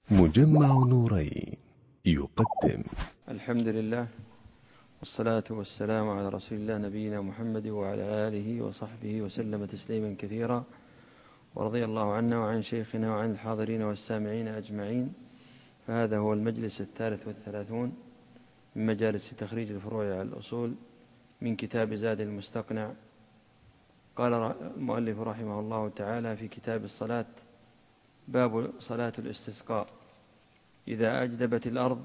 مجمع نورين يقدم. الحمد لله والصلاة والسلام على رسول الله نبينا محمد وعلى آله وصحبه وسلم تسليما كثيرا، ورضي الله عنا وعن شيخنا وعن الحاضرين والسامعين أجمعين. فهذا هو المجلس 33 من مجالس تخريج الفروع على الأصول من كتاب زاد المستقنع. قال المؤلف رحمه الله تعالى في كتاب الصلاة: باب صلاة الاستسقاء. إذا أجدبت الأرض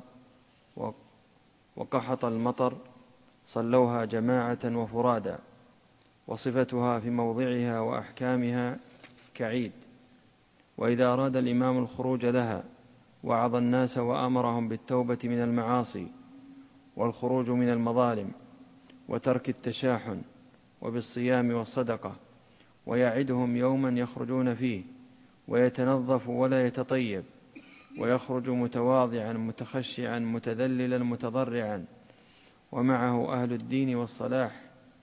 وقحط المطر صلوها جماعة وفرادا، وصفتها في موضعها وأحكامها كعيد. وإذا أراد الإمام الخروج لها وعظ الناس وأمرهم بالتوبة من المعاصي والخروج من المظالم وترك التشاحن وبالصيام والصدقة، ويعدهم يوما يخرجون فيه ويتنظف ولا يتطيب، ويخرج متواضعا متخشعا متذللا متضرعا، ومعه أهل الدين والصلاح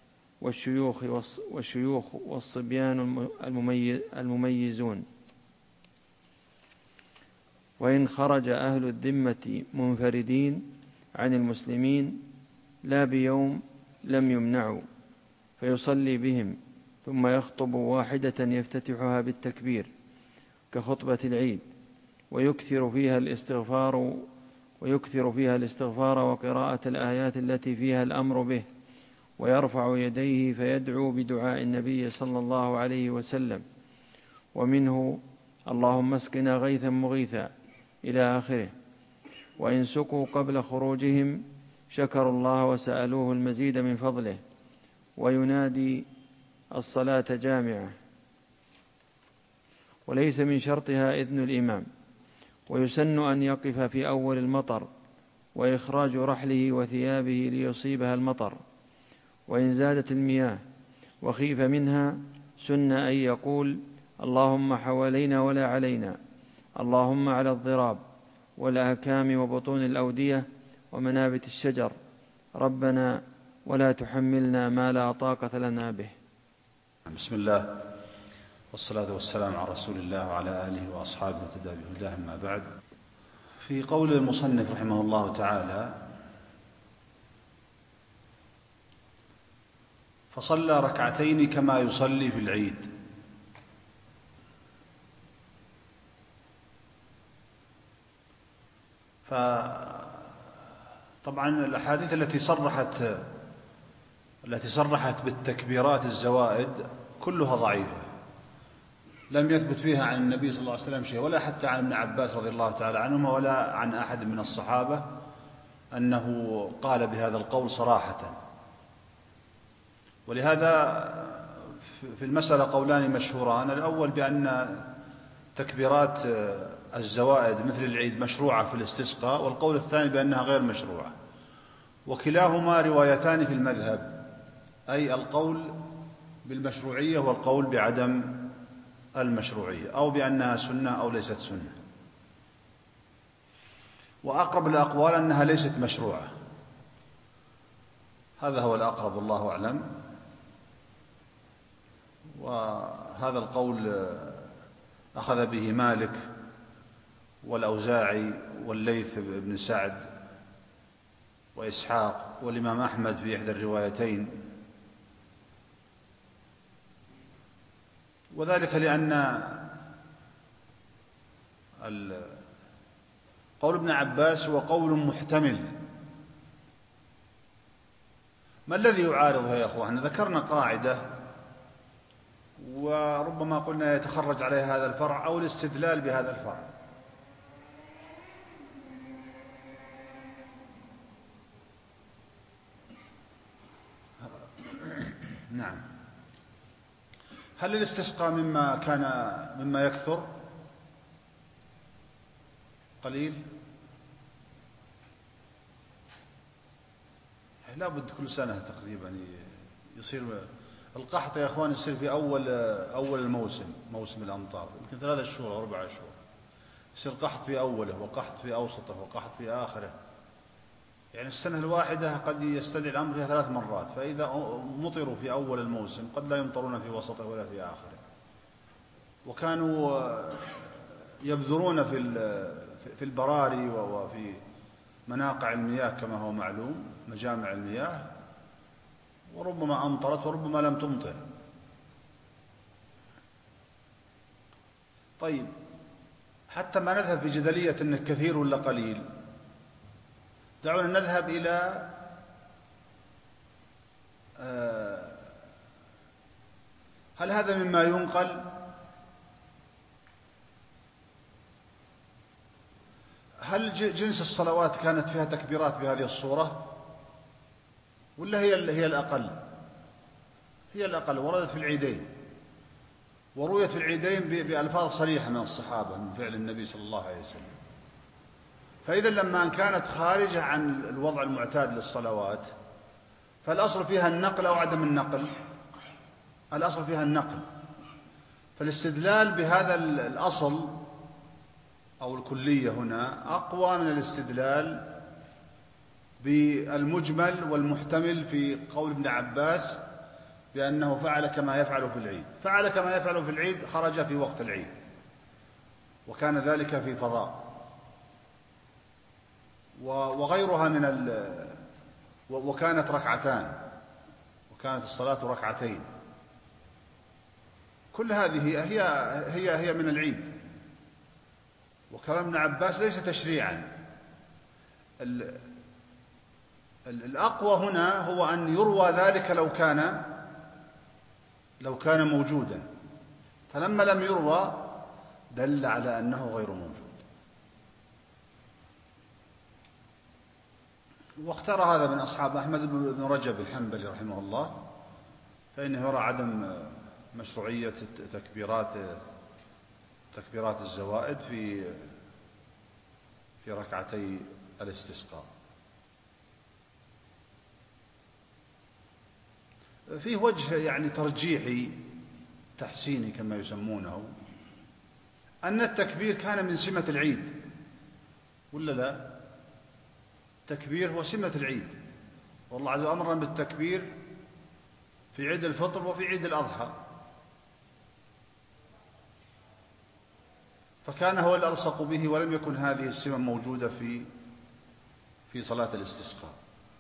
والشيوخ والصبيان المميزون. وإن خرج أهل الذمة منفردين عن المسلمين لا بيوم لم يمنعوا، فيصلي بهم ثم يخطب واحدة يفتتحها بالتكبير كخطبة العيد، ويكثر فيها الاستغفار وقراءة الآيات التي فيها الأمر به، ويرفع يديه فيدعو بدعاء النبي صلى الله عليه وسلم، ومنه: اللهم اسقنا غيثا مغيثا إلى آخره. وإن سقوا قبل خروجهم شكروا الله وسألوه المزيد من فضله. وينادي الصلاة جامعة، وليس من شرطها إذن الإمام. ويسن أن يقف في أول المطر وإخراج رحله وثيابه ليصيبها المطر. وإن زادت المياه وخيف منها سن أن يقول: اللهم حوالينا ولا علينا، اللهم على الضراب والآكام وبطون الأودية ومنابت الشجر، ربنا ولا تحملنا ما لا طاقة لنا به. بسم الله والصلاة والسلام على رسول الله وعلى آله وأصحابه وتدابه الله، أما بعد. في قول المصنف رحمه الله تعالى: فصلى ركعتين كما يصلي في العيد. فطبعا الأحاديث التي صرحت بالتكبيرات الزوائد كلها ضعيفة، لم يثبت فيها عن النبي صلى الله عليه وسلم شيء، ولا حتى عن ابن عباس رضي الله تعالى عنهما، ولا عن أحد من الصحابة أنه قال بهذا القول صراحة. ولهذا في المسألة قولان مشهوران: الأول بأن تكبيرات الزوائد مثل العيد مشروعة في الاستسقاء، والقول الثاني بأنها غير مشروعة. وكلاهما روايتان في المذهب، أي القول بالمشروعية والقول بعدم المشروعية، أو بأنها سنة أو ليست سنة. وأقرب الأقوال أنها ليست مشروعة، هذا هو الأقرب والله أعلم. وهذا القول أخذ به مالك والأوزاعي والليث بن سعد وإسحاق والإمام أحمد في إحدى الروايتين، وذلك لأن قول ابن عباس هو قول محتمل. ما الذي يعارضها يا أخوان؟ ذكرنا قاعدة وربما قلنا يتخرج عليها هذا الفرع أو الاستدلال بهذا الفرع. نعم. هل الاستسقاء مما يكثر قليل؟ لا بد كل سنة تقريبا يصير القحط يا أخوان، يصير في أول الموسم، موسم الأمطار، يمكن 3 شهور أو 4 شهور يصير قحط في أوله وقحط في أوسطه وقحط في آخره. يعني السنة الواحدة قد يستدعي الأمر فيها 3 مرات، فإذا مطروا في أول الموسم قد لا يمطرون في وسطه ولا في آخره. وكانوا يبذرون في البراري وفي مناقع المياه كما هو معلوم، مجامع المياه، وربما أمطرت وربما لم تمطر. طيب، حتى ما نذهب في جدلية أنه كثير ولا قليل، دعونا نذهب إلى هل هذا مما ينقل؟ هل جنس الصلوات كانت فيها تكبيرات بهذه الصورة ولا هي الأقل؟ هي الأقل، وردت في العيدين، ورويت في العيدين بألفاظ صريحة من الصحابة من فعل النبي صلى الله عليه وسلم. فإذا لما كانت خارجة عن الوضع المعتاد للصلوات فالأصل فيها النقل أو عدم النقل؟ الأصل فيها النقل. فالاستدلال بهذا الأصل أو الكلية هنا أقوى من الاستدلال بالمجمل والمحتمل في قول ابن عباس بأنه فعل كما يفعل في العيد. فعل كما يفعل في العيد خرج في وقت العيد، وكان ذلك في فضاء، وغيرها وكانت ركعتان، وكانت الصلاة ركعتين. كل هذه هي من العيد. وكلام ابن عباس ليس تشريعا. الأقوى هنا هو أن يروى ذلك لو كان موجودا، فلما لم يروى دل على أنه غير موجود. واختار هذا من أصحاب أحمد بن رجب الحنبلي رحمه الله، فإنه يرى عدم مشروعية تكبيرات الزوائد في ركعتي الاستسقاء. فيه وجه يعني ترجيحي تحسيني كما يسمونه، أن التكبير كان من سمة العيد، ولا لا؟ التكبير هو سمة العيد، والله عز وجل أمرنا بالتكبير في عيد الفطر وفي عيد الأضحى، فكان هو الألصق به، ولم يكن هذه السمة موجودة في صلاة الاستسقاء.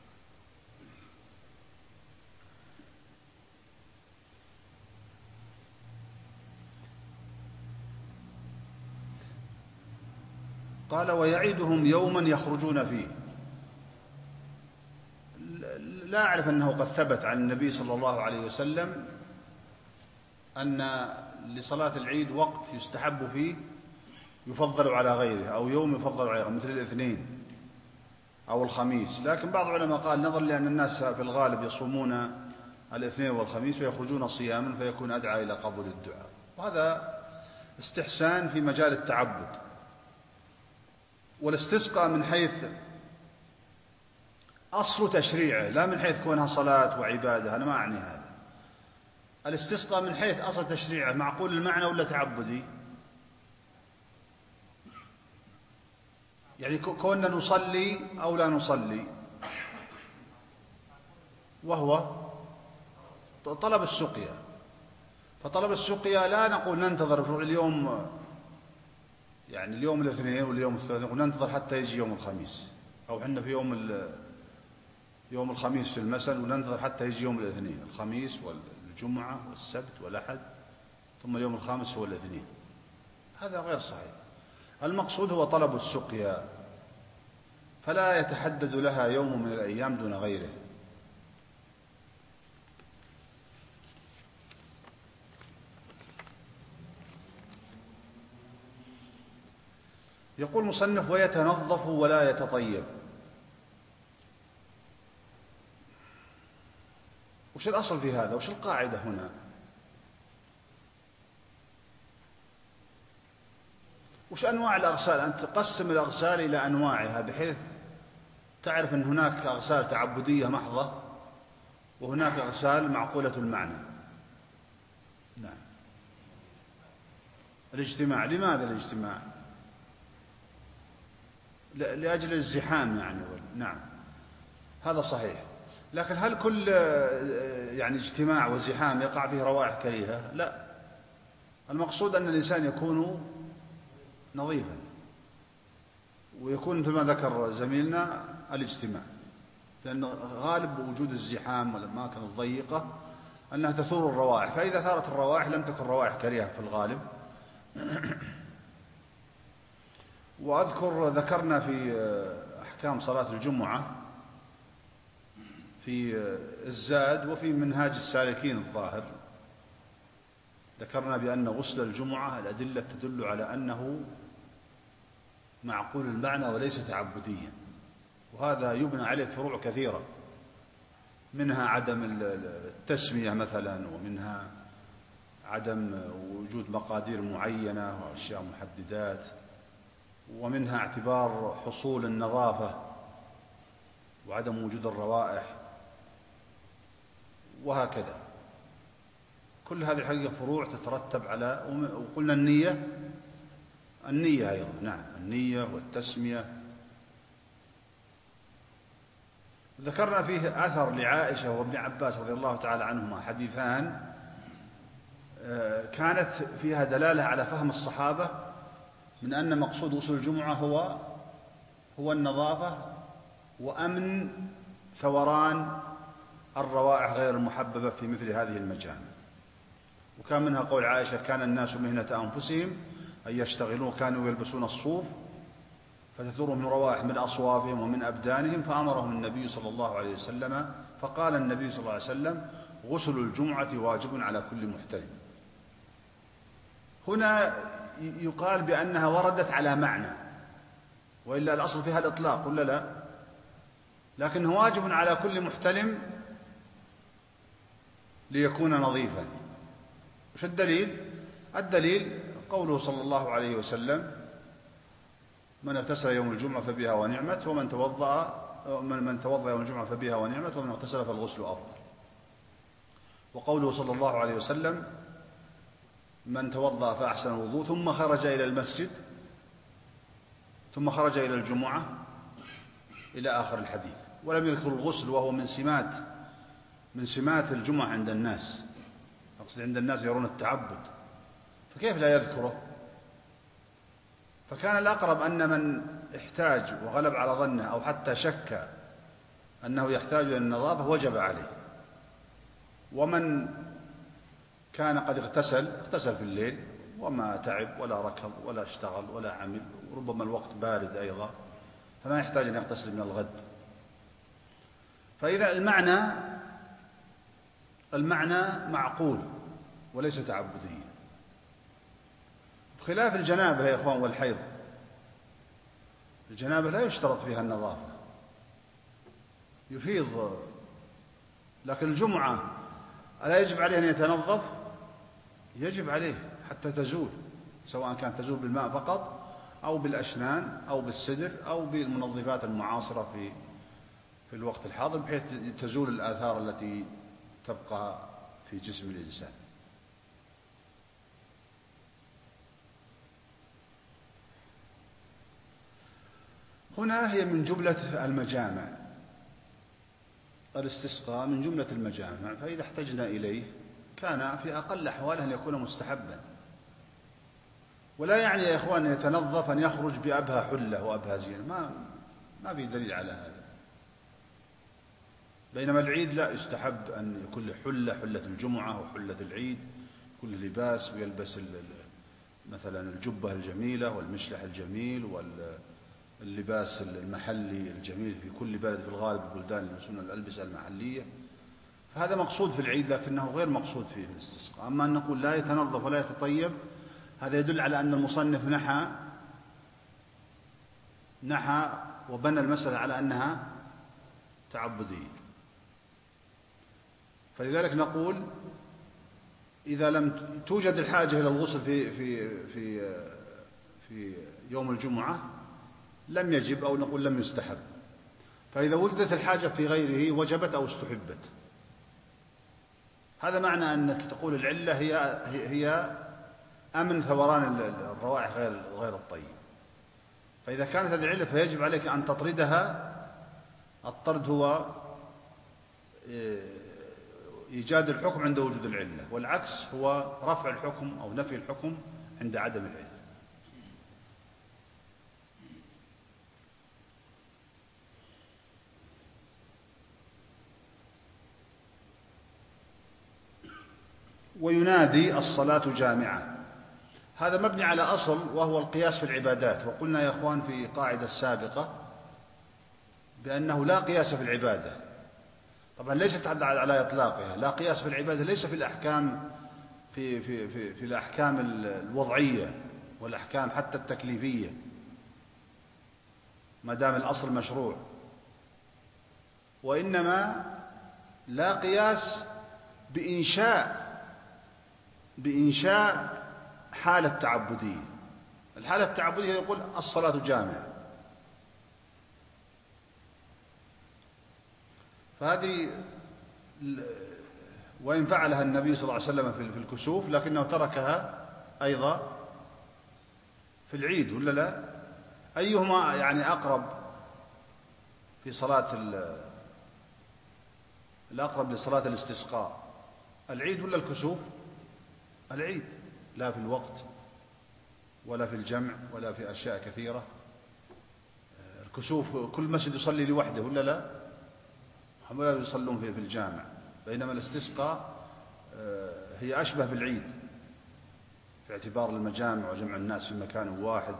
قال ويعيدهم يوما يخرجون فيه. لا أعرف أنه قد ثبت عن النبي صلى الله عليه وسلم أن لصلاة العيد وقت يستحب فيه يفضل على غيره، أو يوم يفضل على غيره، مثل الاثنين أو الخميس. لكن بعض العلماء قال نظر لأن الناس في الغالب يصومون الاثنين والخميس ويخرجون صياما فيكون أدعى إلى قبول الدعاء، وهذا استحسان في مجال التعبد. والاستسقاء من حيث أصل تشريعه، لا من حيث كونها صلاة وعبادة، أنا ما أعني هذا. الاستسقاء من حيث أصل تشريعه معقول المعنى ولا تعبدي؟ يعني كوننا نصلي أو لا نصلي، وهو طلب السقيا. فطلب السقيا لا نقول ننتظر اليوم، يعني اليوم الاثنين واليوم الثلاثين، نقول ننتظر حتى يجي يوم الخميس، أو حنا في يوم الخميس في المساء وننتظر حتى يجي يوم الاثنين، الخميس والجمعة والسبت والأحد، ثم اليوم الخامس هو الاثنين. هذا غير صحيح. المقصود هو طلب السقيا، فلا يتحدد لها يوم من الأيام دون غيره. يقول مصنف ويتنظف ولا يتطيب. وش الأصل في هذا؟ وش القاعدة هنا؟ وش أنواع الأغسال؟ أن تقسم الأغسال إلى أنواعها بحيث تعرف أن هناك أغسال تعبدية محضة وهناك أغسال معقولة المعنى. نعم. الاجتماع. لماذا الاجتماع؟ لأجل الزحام يعني. نعم، هذا صحيح. لكن هل كل يعني اجتماع وزحام يقع فيه روائح كريهة؟ لا، المقصود أن الإنسان يكون نظيفا. ويكون مثل ما ذكر زميلنا الاجتماع، لأن غالب وجود الزحام والأماكن الضيقة أنها تثور الروائح، فإذا ثارت الروائح لم تكن روائح كريهة في الغالب. وأذكر ذكرنا في أحكام صلاة الجمعة في الزاد وفي منهاج السالكين الظاهر، ذكرنا بأن غسل الجمعة الأدلة تدل على أنه معقول المعنى وليس تعبديا، وهذا يبنى عليه فروع كثيرة، منها عدم التسمية مثلا، ومنها عدم وجود مقادير معينة وأشياء محددات، ومنها اعتبار حصول النظافة وعدم وجود الروائح، وهكذا. كل هذه الحقيقة فروع تترتب على، وقلنا النية أيضا، نعم، النية والتسمية. ذكرنا فيه أثر لعائشة وابن عباس رضي الله تعالى عنهما، حديثان كانت فيها دلالة على فهم الصحابة من أن مقصود غسل الجمعة هو النظافة وأمن ثوران الروائح غير المحببة في مثل هذه المجامع. وكان منها قول عائشة: كان الناس مهنة أنفسهم أن يشتغلون، كانوا يلبسون الصوف فتثورهم روائح من أصوافهم ومن أبدانهم، فأمرهم النبي صلى الله عليه وسلم، فقال النبي صلى الله عليه وسلم: غسل الجمعة واجب على كل محتلم. هنا يقال بأنها وردت على معنى، وإلا الأصل فيها الإطلاق ولا لا؟ لكنه واجب على كل محتلم ليكون نظيفا. وش الدليل؟ الدليل قوله صلى الله عليه وسلم: من اغتسل يوم الجمعة فبها ونعمت، ومن توضأ يوم الجمعة فبها ونعمت، ومن اغتسل فالغسل أفضل. وقوله صلى الله عليه وسلم: من توضأ فأحسن الوضوء ثم خرج إلى المسجد ثم خرج إلى الجمعة إلى آخر الحديث. ولم يذكر الغسل، وهو من سمات الجمعة عند الناس، أقصد عند الناس يرون التعبد، فكيف لا يذكره؟ فكان الأقرب أن من احتاج وغلب على ظنه أو حتى شك أنه يحتاج إلى النظافة وجب عليه. ومن كان قد اغتسل في الليل وما تعب ولا ركض ولا اشتغل ولا عمل، وربما الوقت بارد أيضا، فما يحتاج أن يغتسل من الغد. فإذا المعنى معقول وليس تعبديا، بخلاف الجنابة يا إخوان والحيض. الجنابة لا يشترط فيها النظافة، يفيض، لكن الجمعة ألا يجب عليه أن يتنظف؟ يجب عليه حتى تزول، سواء كانت تزول بالماء فقط أو بالأشنان أو بالسدر أو بالمنظفات المعاصرة في الوقت الحاضر، بحيث تزول الآثار التي تبقى في جسم الإنسان. هنا هي من جملة المجامع، الاستسقاء من جملة المجامع، فإذا احتجنا إليه كان في أقل أحواله أن يكون مستحبا. ولا يعني يا إخوان يتنظف أن يخرج بأبهى حلة وأبهى زينة، ما في دليل على هذا. بينما العيد لا، يستحب أن يكون له حلة الجمعة وحلة العيد، كل لباس، ويلبس مثلا الجبة الجميلة والمشلح الجميل واللباس المحلي الجميل في كل بلد في الغالب البلدان يلبسون الألبسة المحلية. فهذا مقصود في العيد لكنه غير مقصود في الاستسقاء. أما أن نقول لا يتنظف ولا يتطيب، هذا يدل على أن المصنف نحى وبنى المسألة على أنها تعبدية. فلذلك نقول إذا لم توجد الحاجة إلى الغسل في يوم الجمعة لم يجب، أو نقول لم يستحب. فإذا وجدت الحاجة في غيره وجبت أو استحبت. هذا معنى أنك تقول العلة هي أمن ثوران الروائح غير الطيب. فإذا كانت هذه العلة فيجب عليك أن تطردها. الطرد هو إيجاد الحكم عند وجود العلة، والعكس هو رفع الحكم أو نفي الحكم عند عدم العلة. وينادي الصلاة جامعة. هذا مبني على أصل وهو القياس في العبادات. وقلنا يا أخوان في قاعدة سابقة بأنه لا قياس في العبادة. طبعا ليست على إطلاقها، لا قياس في العبادة ليس في الأحكام في الأحكام الوضعية والأحكام حتى التكليفية ما دام الأصل مشروع، وإنما لا قياس بإنشاء حالة تعبدية. الحالة التعبدية يقول الصلاة جامعة، فهذه وإن فعلها النبي صلى الله عليه وسلم في الكسوف لكنه تركها أيضا في العيد، ولا لا؟ أيهما يعني أقرب في صلاة الأقرب لصلاة الاستسقاء، العيد ولا الكسوف؟ العيد، لا في الوقت ولا في الجمع ولا في أشياء كثيرة. الكسوف كل مسجد يصلي لوحده، ولا لا؟ ولا يصلون في الجامع. بينما الاستسقاء هي أشبه بالعيد في اعتبار المجامع وجمع الناس في مكان واحد.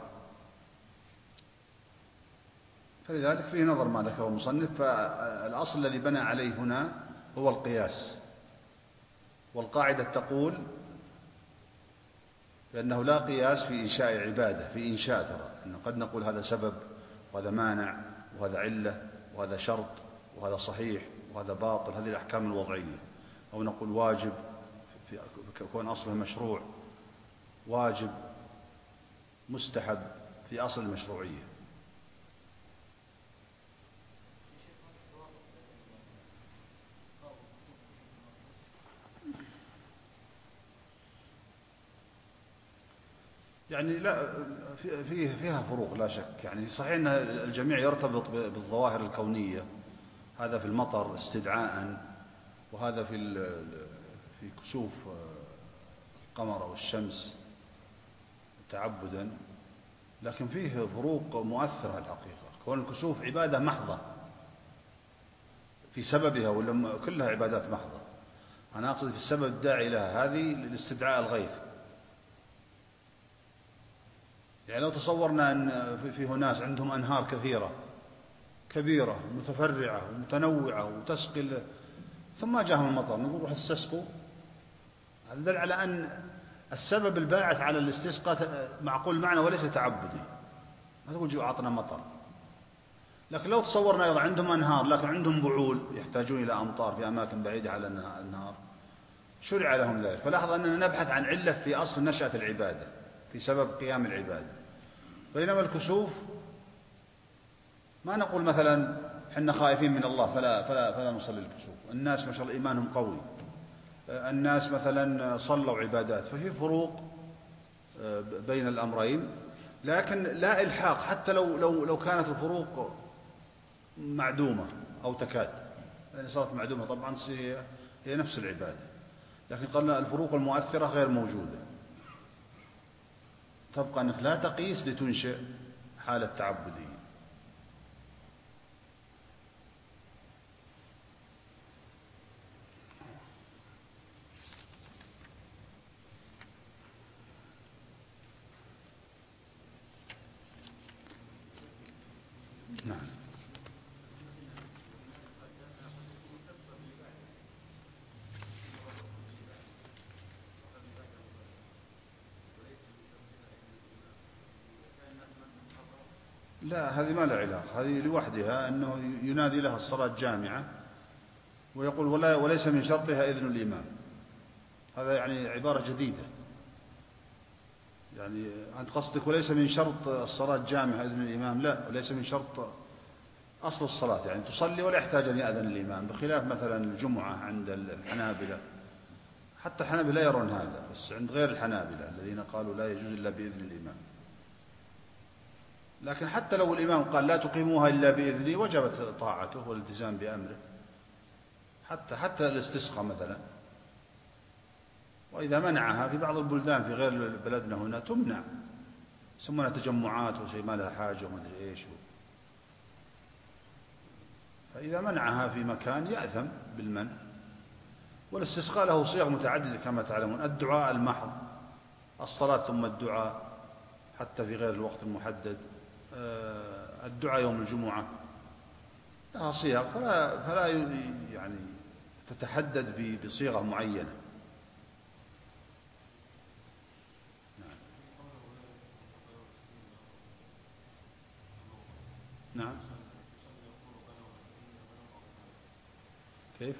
فلذلك فيه نظر ما ذكره المصنف. فالأصل الذي بنى عليه هنا هو القياس، والقاعدة تقول بأنه لا قياس في إنشاء عبادة، في إنشاء ترى أنه قد نقول هذا سبب وهذا مانع وهذا علة وهذا شرط وهذا صحيح وهذا باطل، هذه الأحكام الوضعية. أو نقول واجب في كون أصله مشروع، واجب مستحب في أصل المشروعية. يعني لا فيها فروق لا شك. يعني صحيح أن الجميع يرتبط بالظواهر الكونية، هذا في المطر استدعاء، وهذا في كسوف القمر أو الشمس تعبدا، لكن فيه فروق مؤثرة الحقيقة. كون الكسوف عبادة محضة في سببها، ولا كلها عبادات محضة؟ أنا أقصد في السبب الداعي لها، هذه لاستدعاء الغيث. يعني لو تصورنا أن في ناس عندهم أنهار كثيرة كبيرة متفرعة ومتنوعة وتسقي، ثم جاءهم المطر، نقول روح استسقوا. هذا دل على أن السبب الباعث على الاستسقاء معقول معنى وليس تعبدي. ما تقول جوا أعطنا مطر. لكن لو تصورنا أيضا عندهم أنهار لكن عندهم بعول يحتاجون إلى أمطار في أماكن بعيدة على النهار، شرع لهم ذلك. فلاحظ أننا نبحث عن علة في أصل نشأة العبادة، في سبب قيام العبادة. بينما الكسوف ما نقول مثلا حنا خائفين من الله فلا نصلي الكسوف. الناس ما شاء الله إيمانهم قوي، الناس مثلا صلوا عبادات، ففي فروق بين الأمرين، لكن لا إلحاق حتى لو كانت الفروق معدومة أو تكاد. يعني صارت معدومة طبعا هي نفس العبادة، لكن قلنا الفروق المؤثرة غير موجودة. تبقى أنك لا تقيس لتنشئ حالة تعبدية. نعم. لا، هذه ما لها علاقة، هذه لوحدها أنه ينادي لها الصلاة جامعة ويقول وليس من شرطها إذن الإمام. هذا يعني عبارة جديدة. يعني أنت قصدك وليس من شرط الصلاة جامعة إذن الإمام؟ لا، وليس من شرط أصل الصلاة، يعني تصلي ولا يحتاج أن يأذن الإمام، بخلاف مثلا الجمعة عند الحنابلة. حتى الحنابلة لا يرون هذا، بس عند غير الحنابلة الذين قالوا لا يجوز إلا بإذن الإمام. لكن حتى لو الإمام قال لا تقيموها إلا بإذني وجبت طاعته والالتزام بأمره، حتى الاستسقاء مثلا. وإذا منعها في بعض البلدان في غير بلدنا هنا تمنع، يسمونها تجمعات وشيء ما لها حاجة وما أدري إيش. فإذا منعها في مكان يأثم بالمنع. والاستسقاء له صيغ متعددة كما تعلمون: الدعاء المحض، الصلاة ثم الدعاء حتى في غير الوقت المحدد، الدعاء يوم الجمعة، لها صيغ، فلا يعني تتحدد بصيغة معينة. نعم. كيف؟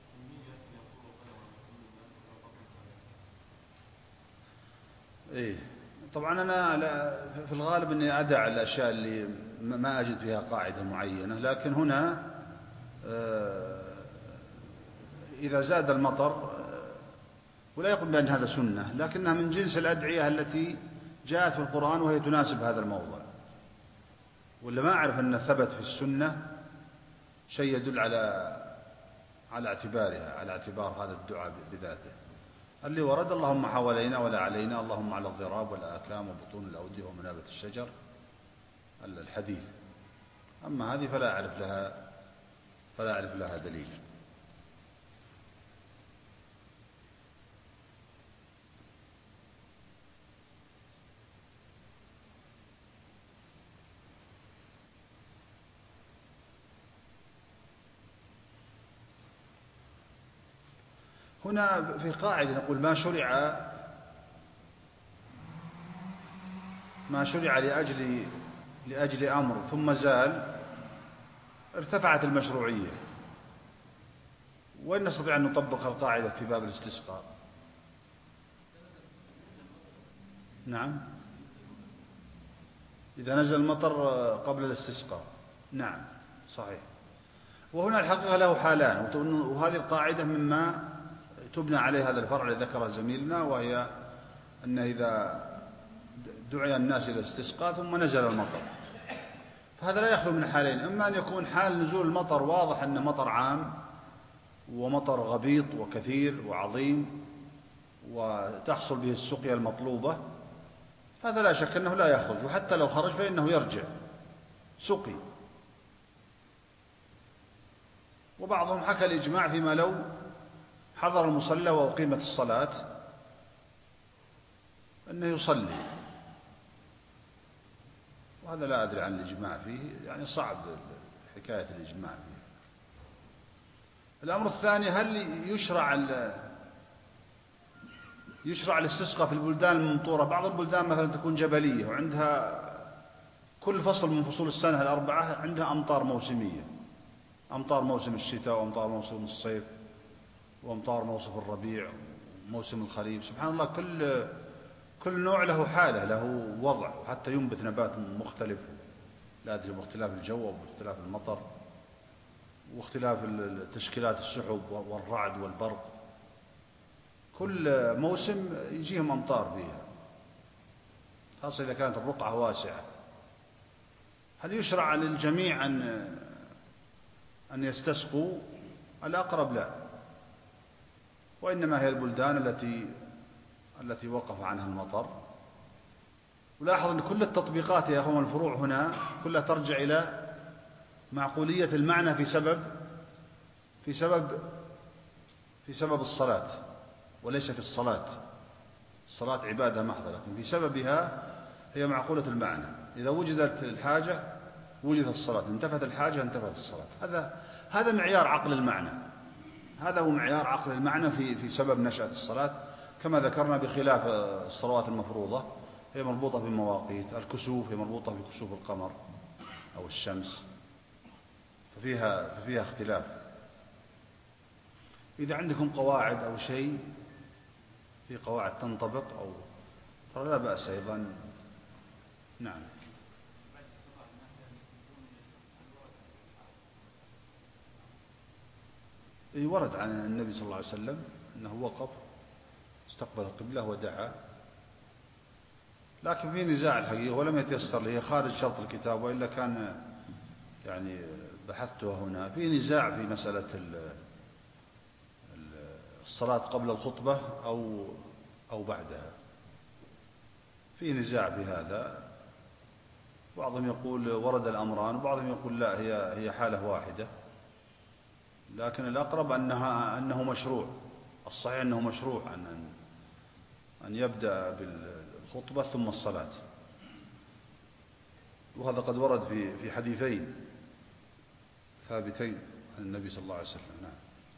إيه طبعا أنا في الغالب أني أدع الأشياء اللي ما أجد فيها قاعدة معينة، لكن هنا إذا زاد المطر، ولا يقول بأن هذا سنة، لكنها من جنس الأدعية التي جاءت في القرآن وهي تناسب هذا الموضع، ولا ما أعرف أن ثبت في السنة شيء يدل على اعتبارها، على اعتبار هذا الدعاء بذاته. اللي ورد: اللهم حوالينا ولا علينا، اللهم على الضراب والآكام وبطون الأودية ومنابت الشجر، الحديث. أما هذه فلا أعرف لها دليل. هنا في قاعدة نقول: ما شرع لأجل أمر ثم زال ارتفعت المشروعية. وإن نستطيع أن نطبق القاعدة في باب الاستسقاء. نعم، إذا نزل المطر قبل الاستسقاء، نعم صحيح. وهنا الحقيقة له حالان، وهذه القاعدة مما تبنى عليه هذا الفرع الذي ذكره زميلنا، وهي أن إذا دعي الناس إلى الاستسقاء ثم نزل المطر، فهذا لا يخلو من حالين: إما أن يكون حال نزول المطر واضح أنه مطر عام ومطر غبيط وكثير وعظيم وتحصل به السقيا المطلوبة، هذا لا شك أنه لا يخرج، وحتى لو خرج فإنه يرجع سقي. وبعضهم حكى الإجماع فيما لو حضر المصلى وأقيمت الصلاة أنه يصلي، وهذا لا أدري عن الإجماع فيه، يعني صعب حكاية الإجماع فيه. الأمر الثاني: هل يشرع الاستسقاء في البلدان الممطورة؟ بعض البلدان مثلا تكون جبلية وعندها كل فصل من فصول السنة الأربعة عندها أمطار موسمية، أمطار موسم الشتاء وأمطار موسم الصيف وأمطار موسم الربيع وموسم الخريف. سبحان الله، كل نوع له حالة، له وضع، وحتى ينبت نبات مختلف، لا أدري باختلاف الجو وباختلاف المطر واختلاف تشكيلات السحب والرعد والبرق. كل موسم يجيهم أمطار فيها، خاصة إذا كانت الرقعة واسعة. هل يشرع للجميع أن يستسقوا؟ الأقرب لا، وإنما هي البلدان التي وقف عنها المطر. ولاحظ أن كل التطبيقات يا أخوان الفروع هنا كلها ترجع إلى معقولية المعنى في سبب الصلاة، وليس في الصلاة. الصلاة عبادة محضة، لكن في سببها هي معقولة المعنى. إذا وجدت الحاجة وجدت الصلاة، انتفت الحاجة انتفت الصلاة. هذا معيار عقل المعنى، هذا هو معيار عقل المعنى في سبب نشأة الصلاة، كما ذكرنا، بخلاف الصلوات المفروضة هي مربوطة بمواقيت. الكسوف هي مربوطة بكسوف القمر أو الشمس، ففيها اختلاف. إذا عندكم قواعد أو شيء، في قواعد تنطبق أو ترى لا بأس أيضا. نعم. ورد عن النبي صلى الله عليه وسلم أنه وقف استقبل القبلة ودعا، لكن في نزاع الحقيقة ولم يتيسر لي، هي خارج شرط الكتاب، وإلا كان يعني بحثتها هنا. في نزاع في مسألة الصلاة قبل الخطبة أو بعدها، في نزاع في هذا. بعضهم يقول ورد الأمران، وبعضهم يقول لا، هي حالة واحدة، لكن الأقرب أنه مشروع الصحيح أنه مشروع أن يبدأ بالخطبة ثم الصلاة، وهذا قد ورد في حديثين ثابتين عن النبي صلى الله عليه وسلم. نعم.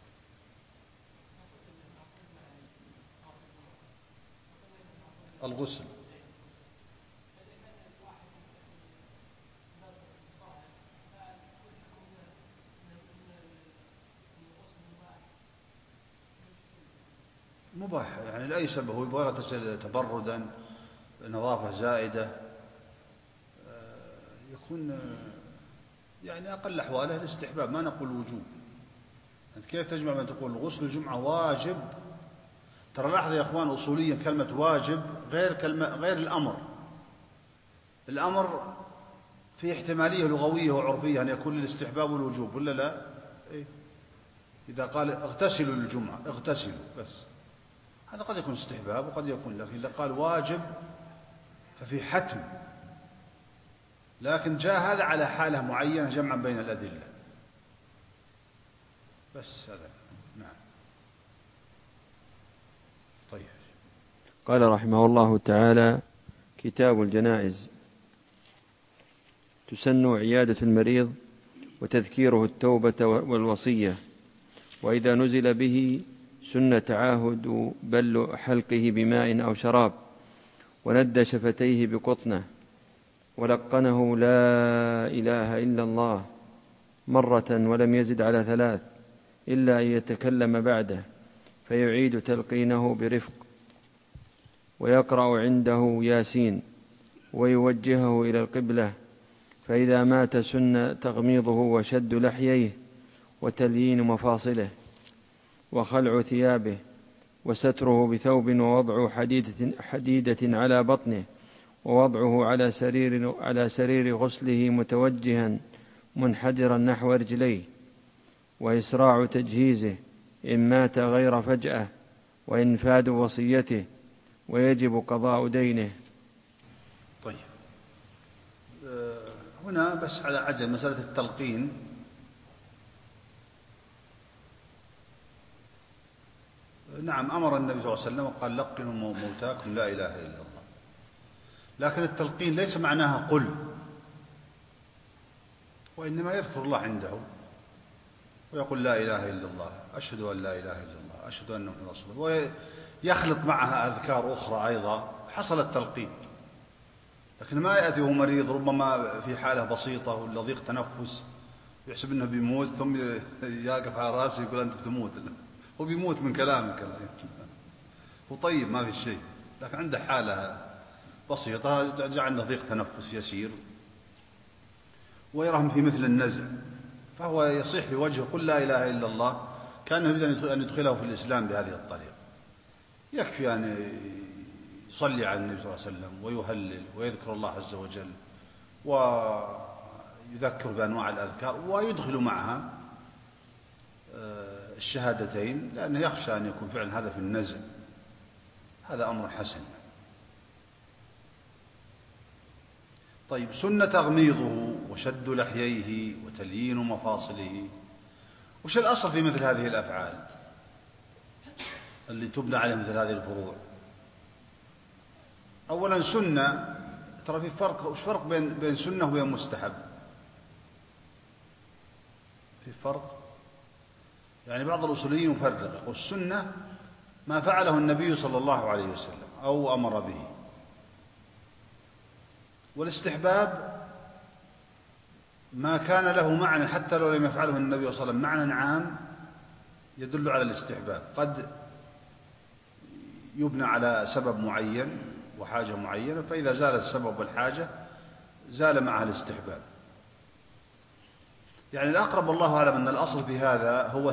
الغسل مباح يعني لأي سبب، هو يبغى يغتسل تبردا، نظافة زائدة، يكون يعني أقل أحواله الاستحباب، ما نقول الوجوب. كيف تجمع بين تقول غسل الجمعة واجب؟ ترى لاحظ يا إخوان أصوليا كلمة واجب غير الأمر. الأمر في احتمالية لغوية وعرفية أن يكون للاستحباب والوجوب ولا لا؟ إيه؟ إذا قال اغتسلوا للجمعة اغتسلوا بس، هذا قد يكون استحباب وقد يكون، لكن إذا قال واجب ففي حتم، لكن جاء هذا على حالة معينة جمعا بين الأدلة بس هذا. نعم. طيب. قال رحمه الله تعالى: كتاب الجنائز. تسن عيادة المريض وتذكيره التوبة والوصية، وإذا نزل به سن تعاهد بل حلقه بماء أو شراب، وند شفتيه بقطنة، ولقنه لا إله إلا الله مرة ولم يزد على 3 إلا أن يتكلم بعده، فيعيد تلقينه برفق، ويقرأ عنده ياسين، ويوجهه إلى القبلة. فإذا مات سن تغميضه وشد لحييه، وتليين مفاصله، وخلع ثيابه، وستره بثوب، ووضع حديدة على بطنه، ووضعه على سرير غسله متوجها منحدرا نحو رجليه، وإسراع تجهيزه إن مات غير فجأة، وإنفاذ وصيته، ويجب قضاء دينه. طيب، هنا بس على عجل مسألة التلقين. نعم، أمر النبي صلى الله عليه وسلم قال لقنوا موتاكم لا إله إلا الله، لكن التلقين ليس معناها قل، وإنما يذكر الله عنده ويقول لا إله إلا الله، أشهد أن لا إله إلا الله، أشهد أن محمدا رسول الله، ويخلط معها أذكار أخرى أيضا، حصل التلقين. لكن ما يأتي وهو مريض ربما في حالة بسيطة ولا ضيق تنفس يحسب أنه بيموت، ثم يقف على رأسه يقول أنت بتموت، هو بيموت من كلامك، هو طيب ما في شيء، لكن عنده حالة بسيطة جاء عنده ضيق تنفس يسير ويرهم في مثل النزع، فهو يصيح في وجهه قل لا إله إلا الله، كأنه يريد أن يدخله في الإسلام بهذه الطريقة. يكفي أن يصلي على النبي صلى الله عليه وسلم ويهلل ويذكر الله عز وجل ويذكر بأنواع الأذكار، ويدخل معها الشهادتين، لأنه يخشى أن يكون فعلا هذا في النزع، هذا أمر حسن. طيب، سنة تغميضه وشد لحييه وتليين مفاصله. وش الأصل في مثل هذه الأفعال اللي تبنى على مثل هذه الفروع؟ أولا سنة، ترى في فرق، وش فرق بين سنة وبين مستحب؟ في فرق، يعني بعض الأصوليين يفرق، يقول السنة ما فعله النبي صلى الله عليه وسلم أو أمر به، والاستحباب ما كان له معنى حتى لو لم يفعله النبي صلى الله عليه وسلم، معنى عام يدل على الاستحباب، قد يبنى على سبب معين وحاجة معينة، فإذا زال السبب والحاجة زال معها الاستحباب. يعني الأقرب والله أعلم أن الأصل في هذا هو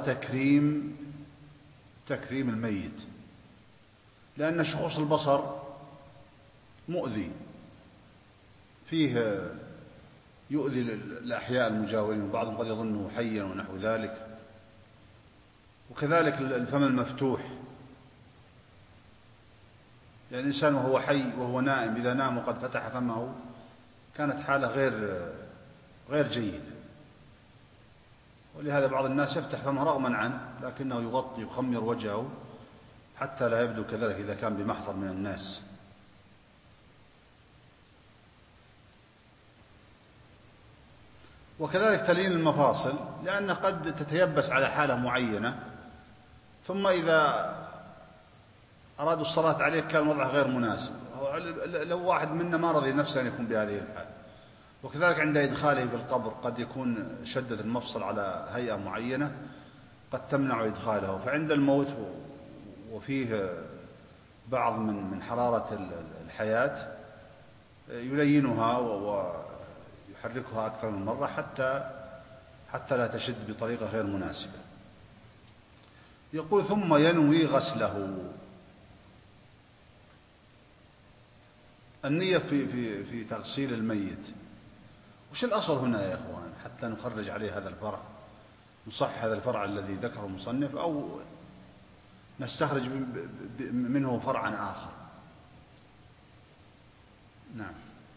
تكريم الميت، لأن شخوص البصر مؤذي، فيه يؤذي الأحياء المجاورين، وبعضهم قد يظنه حيا ونحو ذلك، وكذلك الفم المفتوح، يعني الإنسان وهو حي وهو نائم إذا نام وقد فتح فمه كانت حالة غير جيدة، ولهذا بعض الناس يفتح فمه رغما عنه، لكنه يغطي يخمر وجهه حتى لا يبدو كذلك إذا كان بمحضر من الناس. وكذلك تلين المفاصل، لأن قد تتيبس على حالة معينة، ثم إذا أرادوا الصلاة عليه كان وضعه غير مناسب. لو واحد منا ما رضي نفسه أن يكون بهذه الحال. وكذلك عند إدخاله بالقبر قد يكون شدة المفصل على هيئة معينة قد تمنع إدخاله، فعند الموت وفيه بعض من حرارة الحياة يلينها ويحركها أكثر من مرة حتى لا تشد بطريقة غير مناسبة. يقول ثم ينوي غسله. النية في تغسيل الميت. وش الأصل هنا يا إخوان حتى نخرج عليه هذا الفرع، نصح هذا الفرع الذي ذكره المصنف، أو نستخرج منه فرعا آخر؟ نعم.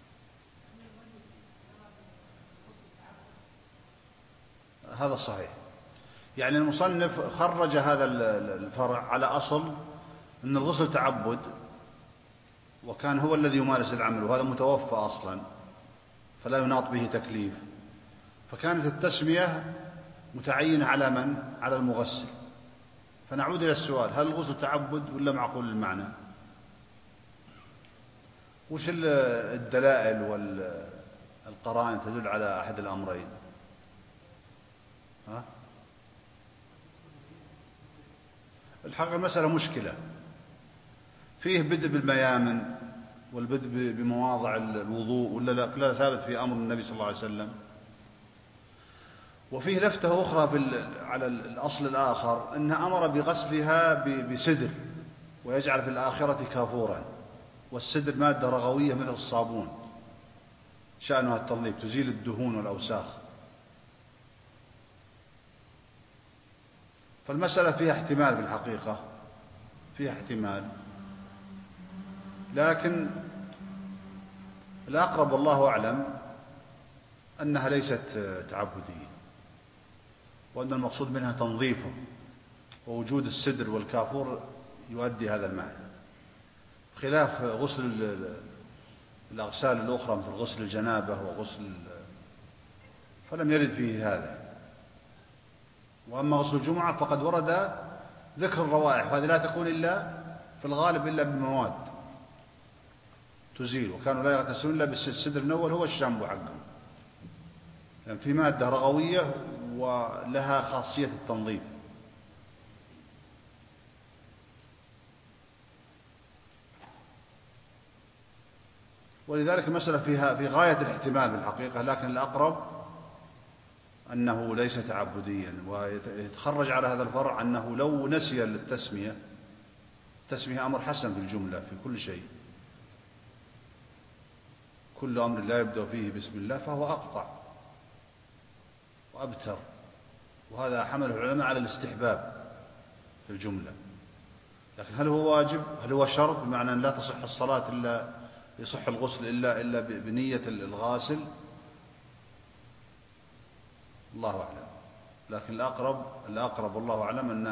هذا صحيح. يعني المصنف خرج هذا الفرع على أصل أن الغسل تعبد، وكان هو الذي يمارس العمل، وهذا متوفى أصلا فلا يناط به تكليف، فكانت التسمية متعينة على من؟ على المغسل. فنعود إلى السؤال: هل الغسل تعبد ولا معقول المعنى؟ وش الدلائل والقرائن تدل على أحد الأمرين؟ الحقيقة المسألة مشكلة، فيه بدء بالميامن والبدء بمواضع الوضوء ولا لا ثابت في أمر النبي صلى الله عليه وسلم، وفيه لفتة أخرى على الأصل الآخر أنه أمر بغسلها بسدر ويجعل في الآخرة كافورا، والسدر مادة رغوية مثل الصابون شأنها التنظيف، تزيل الدهون والأوساخ. فالمسألة فيها احتمال، في الحقيقة فيها احتمال، لكن الأقرب والله أعلم أنها ليست تعبدية، وأن المقصود منها تنظيفه، ووجود السدر والكافور يؤدي هذا المعنى، خلاف غسل الأغسال الأخرى مثل غسل الجنابة وغسل، فلم يرد فيه هذا. وأما غسل الجمعة فقد ورد ذكر الروائح، وهذه لا تكون إلا في الغالب إلا بمواد تزيل، وكانوا لا يغتسلون إلا بالسدر الأول هو الشامبو حقهم، يعني في مادة رغوية ولها خاصية التنظيف. ولذلك المسألة فيها في غاية الاحتمال بالحقيقة، لكن الأقرب أنه ليس تعبديا، ويتخرج على هذا الفرع أنه لو نسي التسمية أمر حسن في الجملة في كل شيء، كل أمر لا يبدأ فيه بسم الله فهو أقطع وأبتر، وهذا حمله العلماء على الاستحباب في الجملة. لكن هل هو واجب؟ هل هو شرط بمعنى أن لا تصح الصلاة إلا يصح الغسل إلا بنية الغاسل؟ الله أعلم. لكن الأقرب والله أعلم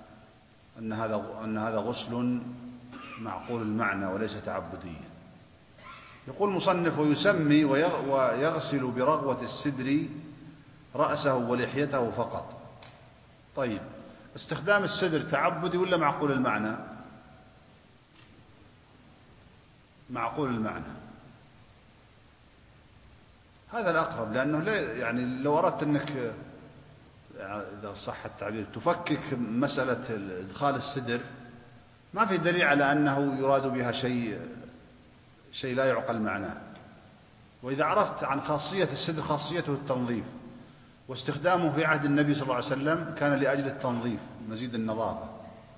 أن هذا غسل معقول المعنى وليس تعبديا. يقول المصنف: ويسمي ويغسل برغوة السدر رأسه ولحيته فقط. طيب، استخدام السدر تعبدي ولا معقول المعنى؟ معقول المعنى، هذا الأقرب، لأنه يعني لو أردت أنك إذا صح التعبير تفكك مسألة إدخال السدر، ما في دليل على أنه يراد بها شيء لا يعقل معناه. وإذا عرفت عن خاصية السدر، خاصيته التنظيف، واستخدامه في عهد النبي صلى الله عليه وسلم كان لأجل التنظيف مزيد النظافة.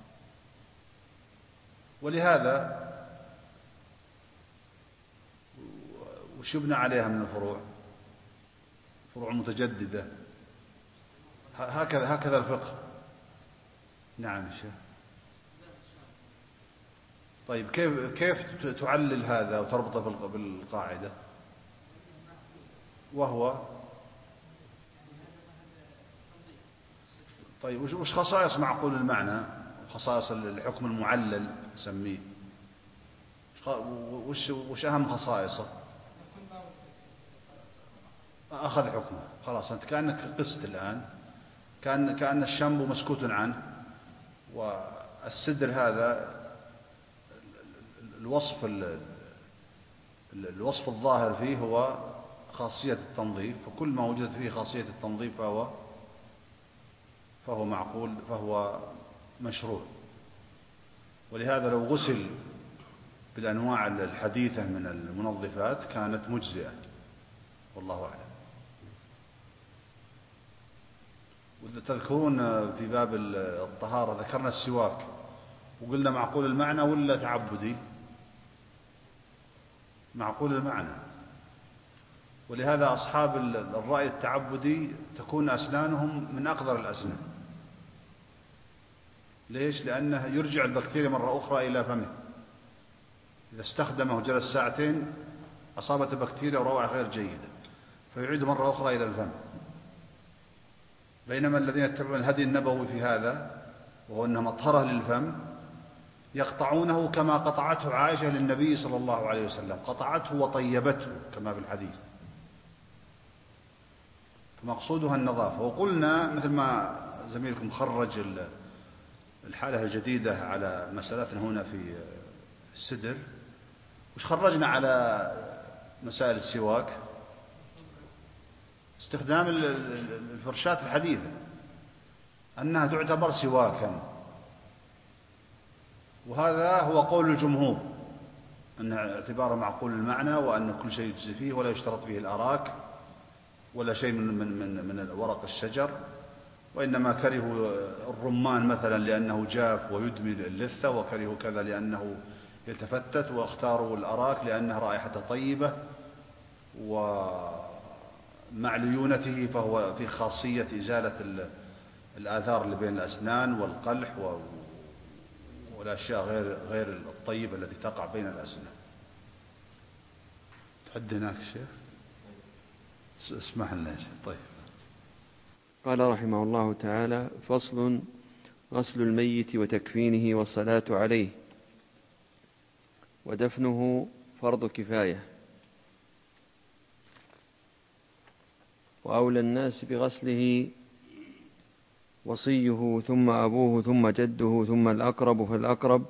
ولهذا وش يبنى عليها من الفروع؟ فروع متجددة، هكذا الفقه. نعم يا شيخ. طيب، كيف تعلل هذا وتربطه بالقاعدة؟ وهو طيب، وش خصائص معقول المعنى؟ خصائص الحكم المعلل نسميه، وش أهم خصائصه؟ أخذ حكمه خلاص. أنت كأنك قست الآن، كأن الشامبو مسكوت عنه، والسدر هذا الوصف الظاهر فيه هو خاصية التنظيف، فكل ما وجدت فيه خاصية التنظيف فهو معقول، فهو مشروع. ولهذا لو غسل بالأنواع الحديثة من المنظفات كانت مجزئة، والله أعلم. تذكرون في باب الطهارة ذكرنا السواك وقلنا معقول المعنى ولا تعبدي؟ معقول المعنى. ولهذا أصحاب الرأي التعبدي تكون أسنانهم من أقذر الأسنان. ليش؟ لأنه يرجع البكتيريا مرة أخرى إلى فمه. إذا استخدمه جلس ساعتين أصابت البكتيريا وروعة غير جيدة، فيعيد مرة أخرى إلى الفم. بينما الذين يتبعون الهدي النبوي في هذا، وهو أنه مطهرة للفم، يقطعونه كما قطعته عائشة للنبي صلى الله عليه وسلم، قطعته وطيبته كما في الحديث. فمقصودها النظافة. وقلنا مثل ما زميلكم خرج الحالة الجديدة على مسألتنا هنا في السدر، وش خرجنا على مسائل السواك؟ استخدام الفرشاة الحديثة أنها تعتبر سواكا، وهذا هو قول الجمهور، أن اعتباره معقول المعنى، وأن كل شيء يجزي فيه ولا يشترط فيه الأراك ولا شيء من ورق الشجر، وإنما كرهوا الرمان مثلا لأنه جاف ويدمي اللثة، وكرهوا كذا لأنه يتفتت، واختاروا الأراك لأنه رائحته طيبة، ومع ليونته فهو في خاصية إزالة الآثار اللي بين الأسنان والقلح والأشياء غير الطيبة التي تقع بين الأسنان. تحد هناك الشيخ؟ اسمح لنا يا شيخ. طيب. قال رحمه الله تعالى: فصل: غسل الميت وتكفينه والصلاة عليه، ودفنه فرض كفاية، وأولى الناس بغسله وصيه ثم أبوه ثم جده ثم الأقرب فالأقرب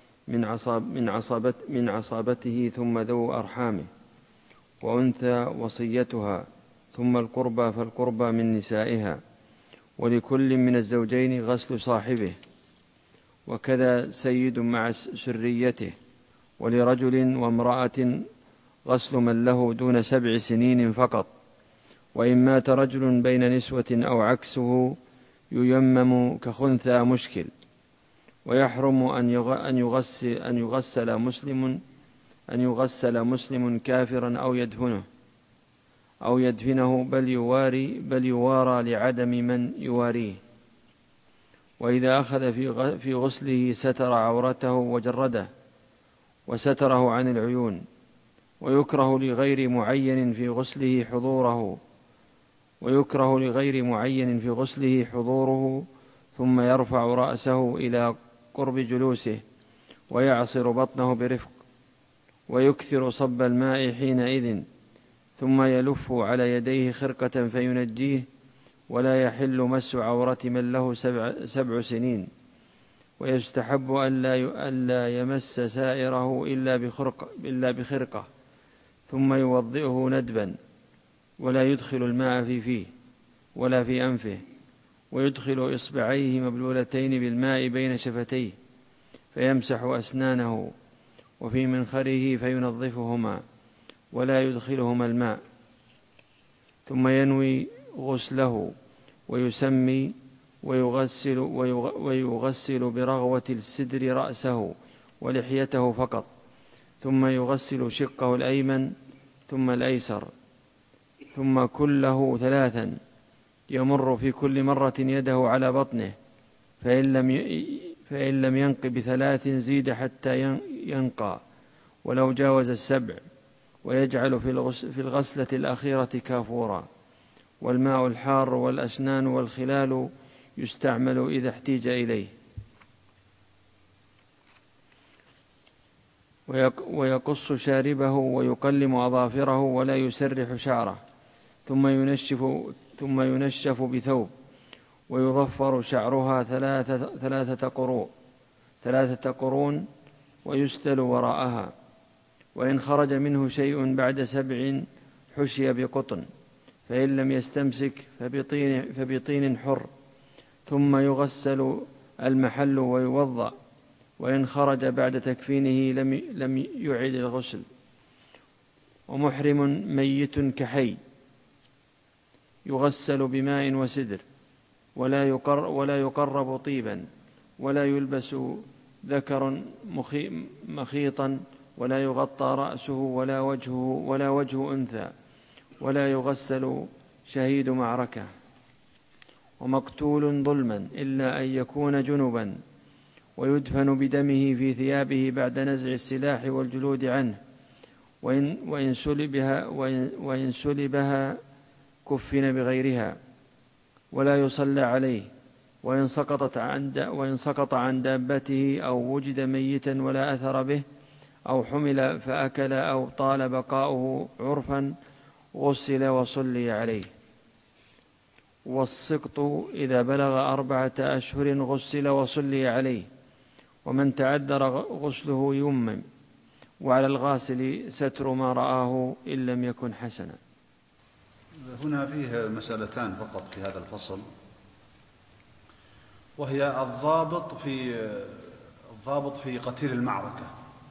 من عصابته ثم ذو أرحامه، وأنثى وصيتها، ثم القربى فالقربى من نسائها، ولكل من الزوجين غسل صاحبه، وكذا سيد مع سريته، ولرجل وامرأة غسل من له دون 7 سنين فقط، وإن مات رجل بين نسوة أو عكسه ييمم كخنثى مشكل. ويحرم أن يغسل مسلم كافرا أو يدفنه بل يوارى لعدم من يواريه. وإذا أخذ في غسله ستر عورته وجرده وستره عن العيون. ويكره لغير معين في غسله حضوره ثم يرفع رأسه إلى قرب جلوسه ويعصر بطنه برفق، ويكثر صب الماء حينئذ، ثم يلف على يديه خرقة فينجيه، ولا يحل مس عورة من له 7 سنين. ويستحب ألا يمس سائره إلا بخرقة، ثم يوضئه ندبا، ولا يدخل الماء في فيه ولا في أنفه، ويدخل إصبعيه مبلولتين بالماء بين شفتيه فيمسح أسنانه وفي منخره فينظفهما ولا يدخلهما الماء، ثم ينوي غسله ويسمي ويغسل برغوة السدر رأسه ولحيته فقط، ثم يغسل شقه الأيمن ثم الأيسر، ثم كله 3، يمر في كل مرة يده على بطنه، فإن لم ينق ب3 زيد حتى ينقى ولو جاوز 7، ويجعل في الغسلة الأخيرة كافورا. والماء الحار والأسنان والخلال يستعمل إذا احتيج إليه. ويقص شاربه ويقلم أظافره ولا يسرح شعره، ثم ينشف بثوب ويظفر شعرها 3 قرون ويستل وراءها. وإن خرج منه شيء بعد 7 حشي بقطن، فإن لم يستمسك فبطين حر، ثم يغسل المحل ويوضأ. وإن خرج بعد تكفينه لم يعد الغسل. ومحرم ميت كحي يغسل بماء وسدر، ولا يقرب طيبا، ولا يلبس ذكر مخيطا، ولا يغطى رأسه ولا وجه أنثى، ولا يغسل شهيد معركة ومقتول ظلما إلا أن يكون جنبا، ويدفن بدمه في ثيابه بعد نزع السلاح والجلود عنه. وإن سلبها كفن بغيرها ولا يصلى عليه. وإن سقط عن دابته أو وجد ميتا ولا أثر به أو حمل فأكل أو طال بقاؤه عرفا غسل وصلي عليه. والسقط إذا بلغ 4 أشهر غسل وصلي عليه. ومن تعذر غسله يمم، وعلى الغاسل ستر ما رآه إن لم يكن حسنا. هنا فيه مسألتان فقط في هذا الفصل، وهي الضابط في قتيل المعركة.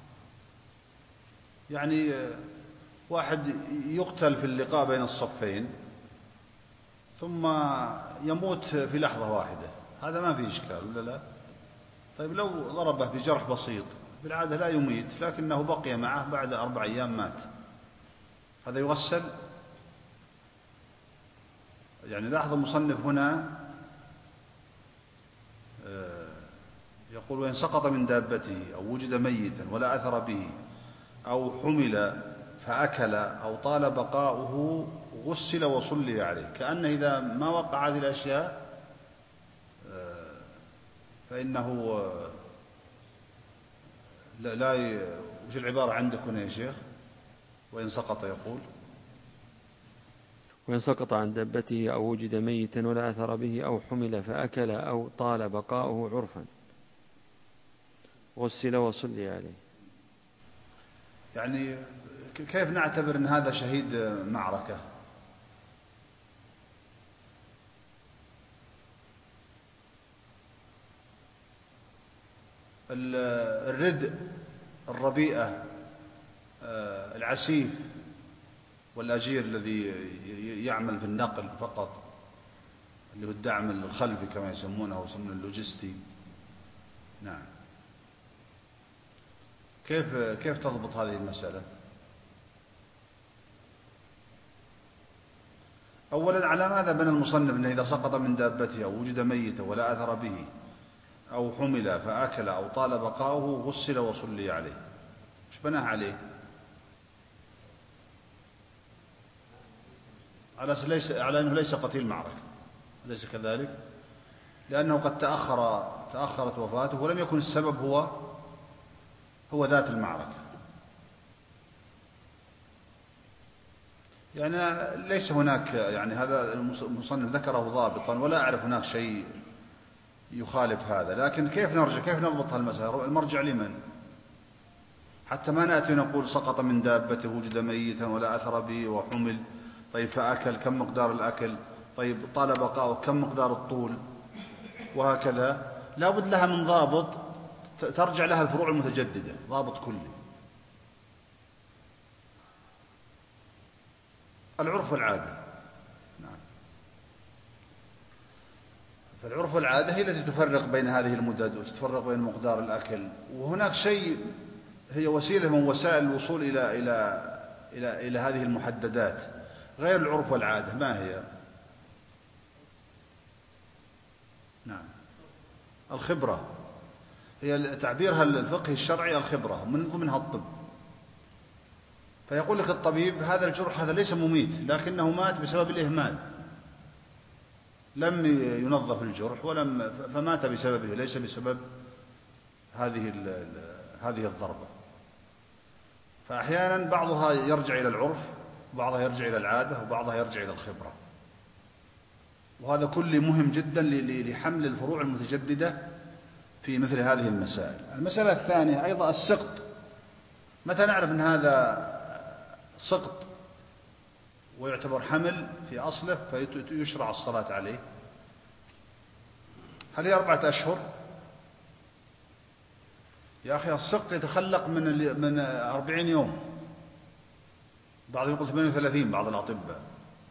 يعني واحد يقتل في اللقاء بين الصفين ثم يموت في لحظة واحدة، هذا ما فيه إشكال ولا لا؟ طيب لو ضربه بجرح بسيط بالعادة لا يميت، لكنه بقي معه بعد 4 أيام مات، هذا يغسل؟ يعني لاحظ المصنف هنا يقول: وإن سقط من دابته أو وجد ميتا ولا أثر به أو حمل فأكل أو طال بقاؤه غسل وصلي عليه. كأن إذا ما وقع هذه الأشياء فإنه لا وش العبارة عندك هنا يا شيخ؟ وإن سقط، يقول: وإن سقط عن دابته أو وجد ميتا ولا أثر به أو حمل فأكل أو طال بقاؤه عرفا غسل وصلي عليه. يعني كيف نعتبر أن هذا شهيد معركة؟ الردء، الربيئة، العسيف والأجير الذي يعمل في النقل فقط، اللي هو الدعم الخلفي كما يسمونه، ويسمونه اللوجستي. نعم، كيف تضبط هذه المسألة؟ أولا، على ماذا بنى المصنف أنه إذا سقط من دابته أو وجد ميتا ولا أثر به أو حمل فأكل أو طال بقاؤه غسل وصلي عليه؟ مش بناه عليه؟ على أنه ليس قتيل معركة، أليس كذلك؟ لأنه قد تأخرت وفاته ولم يكن السبب هو ذات المعركة. يعني ليس هناك، يعني هذا المصنف ذكره ضابطا ولا أعرف هناك شيء يخالف هذا، لكن كيف نضبط هالمسألة؟ المرجع لمن؟ حتى ما نأتي نقول سقط من دابته وجد ميتا ولا أثر به وحمل، طيب فأكل، كم مقدار الأكل؟ طيب طال بقاؤه، كم مقدار الطول؟ وهكذا. لا بد لها من ضابط ترجع لها الفروع المتجددة، ضابط كلي. العرف والعادة. نعم، فالعرف والعادة هي التي تفرق بين هذه المدد وتفرق بين مقدار الأكل. وهناك شيء هي وسيلة من وسائل الوصول إلى هذه المحددات غير العرف والعادة. ما هي؟ نعم، الخبرة، هي تعبيرها الفقهي الشرعي الخبرة، من ضمنها الطب. فيقول لك الطبيب: هذا الجرح هذا ليس مميت، لكنه مات بسبب الإهمال، لم ينظف الجرح فمات بسببه، ليس بسبب هذه الضربة. فأحيانا بعضها يرجع إلى العرف، وبعضها يرجع إلى العادة، وبعضها يرجع إلى الخبرة. وهذا كله مهم جدا لحمل الفروع المتجددة في مثل هذه المسائل. المسألة الثانية أيضا السقط. متى نعرف أن هذا سقط ويعتبر حمل في أصله فيشرع الصلاة عليه؟ هل هي 4 أشهر؟ يا أخي السقط يتخلق من 40 يوم، بعضهم يقول 38، بعض الأطباء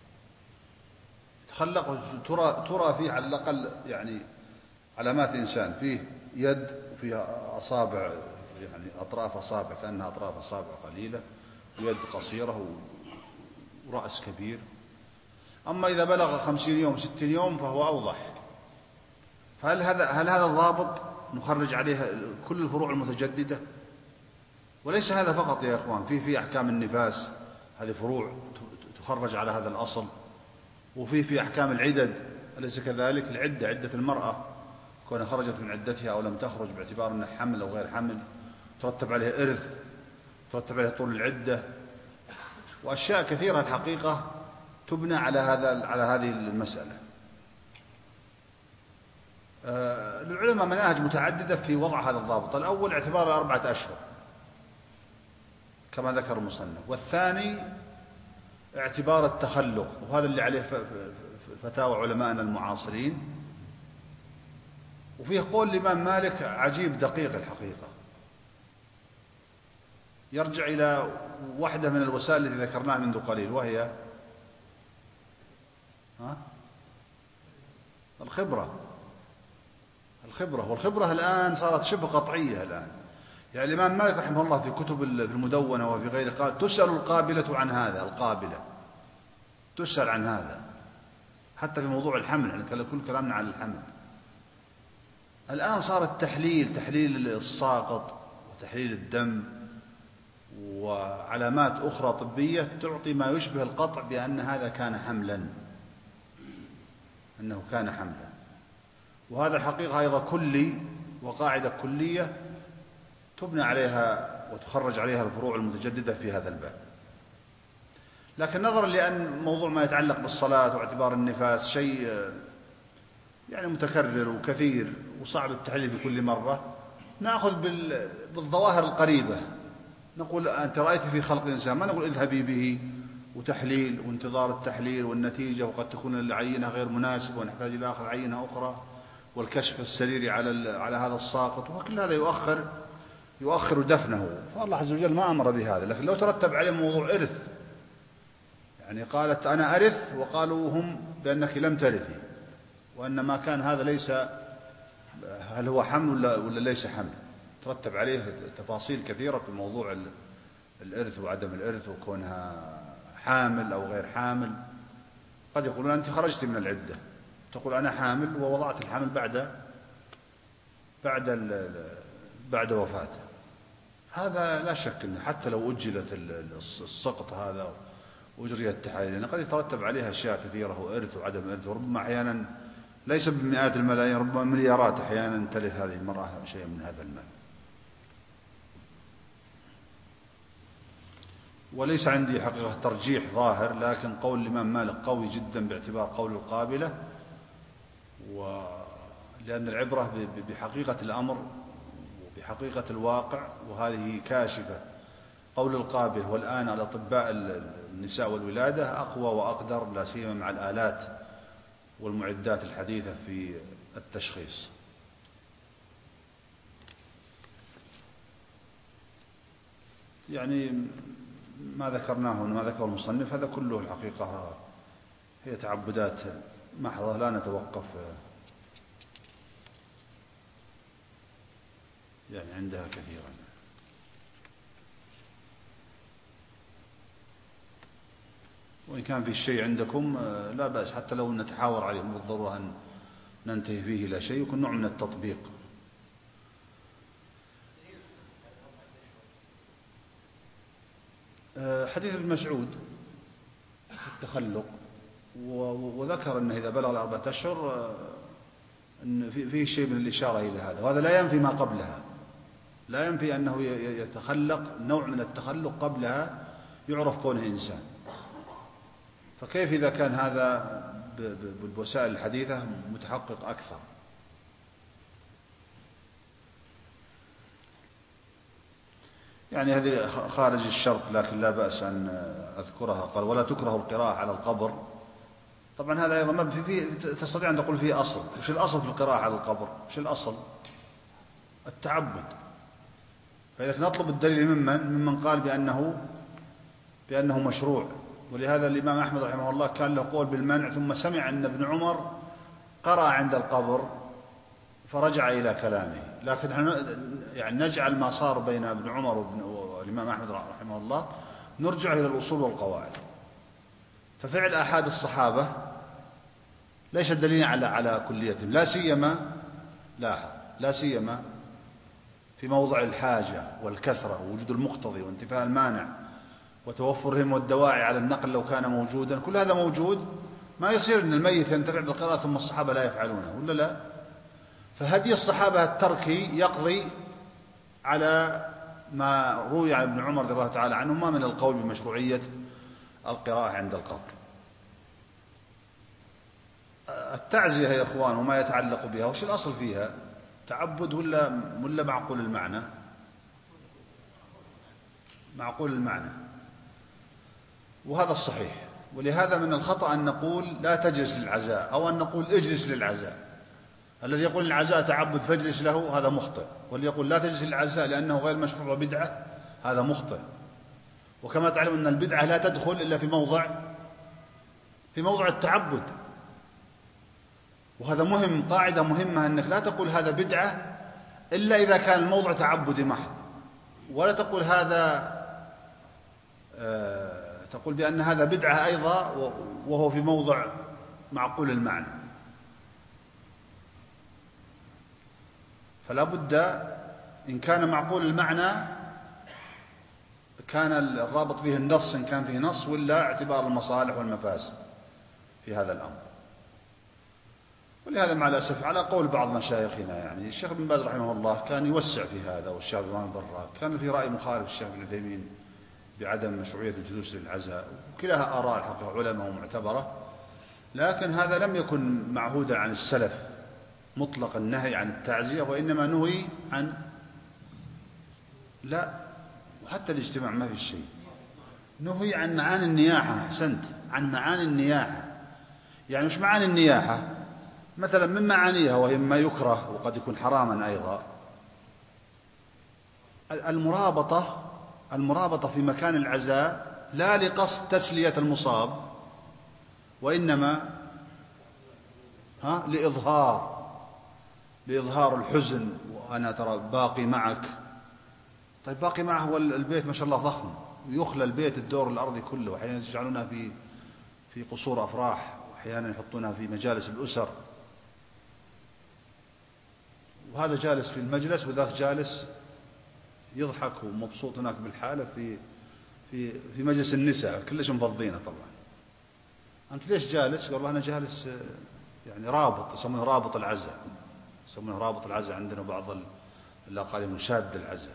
يتخلق ترى فيه على الأقل يعني علامات إنسان، فيه يد وفيه أصابع، يعني أطراف أصابع كأنها أطراف أصابع قليلة، ويد قصيرة ورأس كبير. أما إذا بلغ 50 يوم 60 يوم فهو أوضح. هل هذا الضابط نخرج عليه كل الفروع المتجددة؟ وليس هذا فقط يا إخوان، في أحكام النفاس، هذه فروع تخرج على هذا الأصل. وفي أحكام العدد، أليس كذلك؟ العدة، عدة المرأة كونها خرجت من عدتها أو لم تخرج باعتبار أنها حمل أو غير حمل، ترتب عليها إرث، ترتب عليها طول العدة، وأشياء كثيرة الحقيقة تبنى على هذه المسألة. للعلماء مناهج متعددة في وضع هذا الضابط. الأول اعتبار 4 أشهر كما ذكر المصنف، والثاني اعتبار التخلق، وهذا اللي عليه فتاوى علمائنا المعاصرين. وفيه قول الإمام مالك عجيب دقيق الحقيقة، يرجع إلى واحدة من الوسائل التي ذكرناها منذ قليل، وهي الخبرة. والخبرة الآن صارت شبه قطعية الآن. يعني الإمام مالك رحمه الله في كتب المدونة وفي غيره قال تسأل القابلة عن هذا، القابلة تسأل عن هذا، حتى في موضوع الحمل، يعني كل كلامنا عن الحمل. الآن صار تحليل الساقط وتحليل الدم وعلامات أخرى طبية تعطي ما يشبه القطع بأن هذا كان حملا، أنه كان حملا. وهذا الحقيقة أيضا كلي وقاعدة كلية تبنى عليها وتخرج عليها الفروع المتجددة في هذا الباب. لكن نظرا لأن موضوع ما يتعلق بالصلاة واعتبار النفاس شيء يعني متكرر وكثير وصعب التحليل في كل مرة، نأخذ بالظواهر القريبة. نقول أنت رأيت في خلق إنسان، ما نقول اذهبي به وتحليل وانتظار التحليل والنتيجة، وقد تكون العينة غير مناسبة ونحتاج إلى أخذ عينة أخرى، والكشف السريري على هذا الساقط، وكل هذا يؤخر دفنه. فالله عز وجل ما أمر بهذا. لكن لو ترتب عليه موضوع إرث، يعني قالت أنا أرث وقالوا هم بأنك لم ترثي، وأن ما كان هذا ليس، هل هو حمل ولا ليس حمل، ترتب عليه تفاصيل كثيرة في موضوع الإرث وعدم الإرث وكونها حامل أو غير حامل. قد يقولون أنت خرجت من العدة، تقول أنا حامل ووضعت الحمل بعد وفاته. هذا لا شك أنه حتى لو أجلت السقط هذا وأجري التحاليل قد يترتب عليها أشياء كثيرة، وإرث وعدم إرث، وربما أحيانا ليس بمئات الملايين، ربما مليارات أحيانا ترث هذه المرأة شيء من هذا المال. وليس عندي حقيقة ترجيح ظاهر، لكن قول الإمام مالك قوي جدا باعتبار قول القابلة، لأن العبرة بحقيقة الأمر وبحقيقة الواقع، وهذه كاشفة. قول القابل، والآن الأطباء النساء والولادة أقوى وأقدر، لا سيما مع الآلات والمعدات الحديثة في التشخيص. يعني ما ذكرناه وما ذكر المصنف هذا كله الحقيقة هي تعبدات محضة لا نتوقف يعني عندها كثيرا. وإن كان في شيء عندكم لا بأس، حتى لو نتحاور عليه بالضرورة أن ننتهي فيه إلى شيء يكون نوع من التطبيق. حديث ابن مسعود في التخلق، وذكر أنه إذا بلغ 4 أشهر أن فيه شيء من الإشارة إلى هذا، وهذا لا ينفي ما قبلها. لا ينفي أنه يتخلق نوع من التخلق قبلها يعرف كونه إنسان. فكيف إذا كان هذا بالوسائل الحديثة متحقق أكثر؟ يعني هذه خارج الشرط لكن لا بأس أن أذكرها. قال ولا تكره القراءة على القبر. طبعا هذا أيضا ما فيه تستطيع أن تقول فيه أصل. وش الأصل في القراءة على القبر؟ وش الأصل؟ التعبد. فإذا نطلب الدليل ممن قال بأنه مشروع. ولهذا الإمام أحمد رحمه الله كان له قول بالمنع، ثم سمع أن ابن عمر قرأ عند القبر فرجع إلى كلامه. لكن يعني نجعل ما صار بين ابن عمر والإمام أحمد رحمه الله نرجع إلى الأصول والقواعد. ففعل أحد الصحابة ليس دليلا على كليتهم، لا سيما في موضع الحاجة والكثرة ووجود المقتضي وانتفاء المانع وتوفرهم والدواعي على النقل لو كان موجودا. كل هذا موجود، ما يصير أن الميت ينتفع بالقراءة ثم الصحابة لا يفعلونه ولا لا. فهدي الصحابة التركي يقضي على ما روي عن ابن عمر رضي الله تعالى عنهما من القول بمشروعية القراءة عند القبر. التعزية يا إخوان وما يتعلق بها وش الأصل فيها؟ تعبد ولا معقول المعنى؟ معقول المعنى، وهذا الصحيح. ولهذا من الخطأ أن نقول لا تجلس للعزاء أو أن نقول اجلس للعزاء. الذي يقول العزاء تعبد فاجلس له هذا مخطئ، واللي يقول لا تجلس للعزاء لأنه غير مشروع وبدعة هذا مخطئ. وكما تعلم أن البدعة لا تدخل إلا في موضع التعبد. وهذا مهم، قاعدة مهمة، أنك لا تقول هذا بدعة إلا إذا كان الموضع تعبدي محض، ولا تقول تقول بأن هذا بدعة أيضا وهو في موضع معقول المعنى. فلا بد إن كان معقول المعنى كان الرابط فيه النص إن كان فيه نص، ولا اعتبار المصالح والمفاسد في هذا الأمر. ولهذا مع الأسف على قول بعض مشايخنا، يعني الشيخ بن باز رحمه الله كان يوسع في هذا، والشيخ بن البراك كان في رأي مخالف الشيخ بن عثيمين بعدم مشروعية الجلوس للعزاء. وكلها آراء الحقيقة علماء ومعتبرة، لكن هذا لم يكن معهودا عن السلف مطلق النهي عن التعزية، وإنما نهي عن لا، وحتى الاجتماع ما في شيء، نهي عن معاني النياحة. أحسنت، عن معاني النياحة. يعني مش معاني النياحة مثلا من معانيها وهي ما يكره وقد يكون حراما أيضا المرابطة في مكان العزاء لا لقصد تسلية المصاب، وإنما لإظهار الحزن، وأنا ترى باقي معك. طيب باقي معه والبيت ما شاء الله ضخم، ويخلى البيت الدور الأرضي كله، وأحيانا يجعلونها في قصور أفراح، وأحيانا يحطونها في مجالس الأسر، وهذا جالس في المجلس وذاك جالس يضحك ومبسوط هناك بالحالة في مجلس النساء كلش مفضينه. طبعا أنت ليش جالس؟ قال والله أنا جالس يعني رابط، يسمونه رابط العزاء، يسمونه رابط العزاء عندنا بعض الأقاليم مشاد العزاء.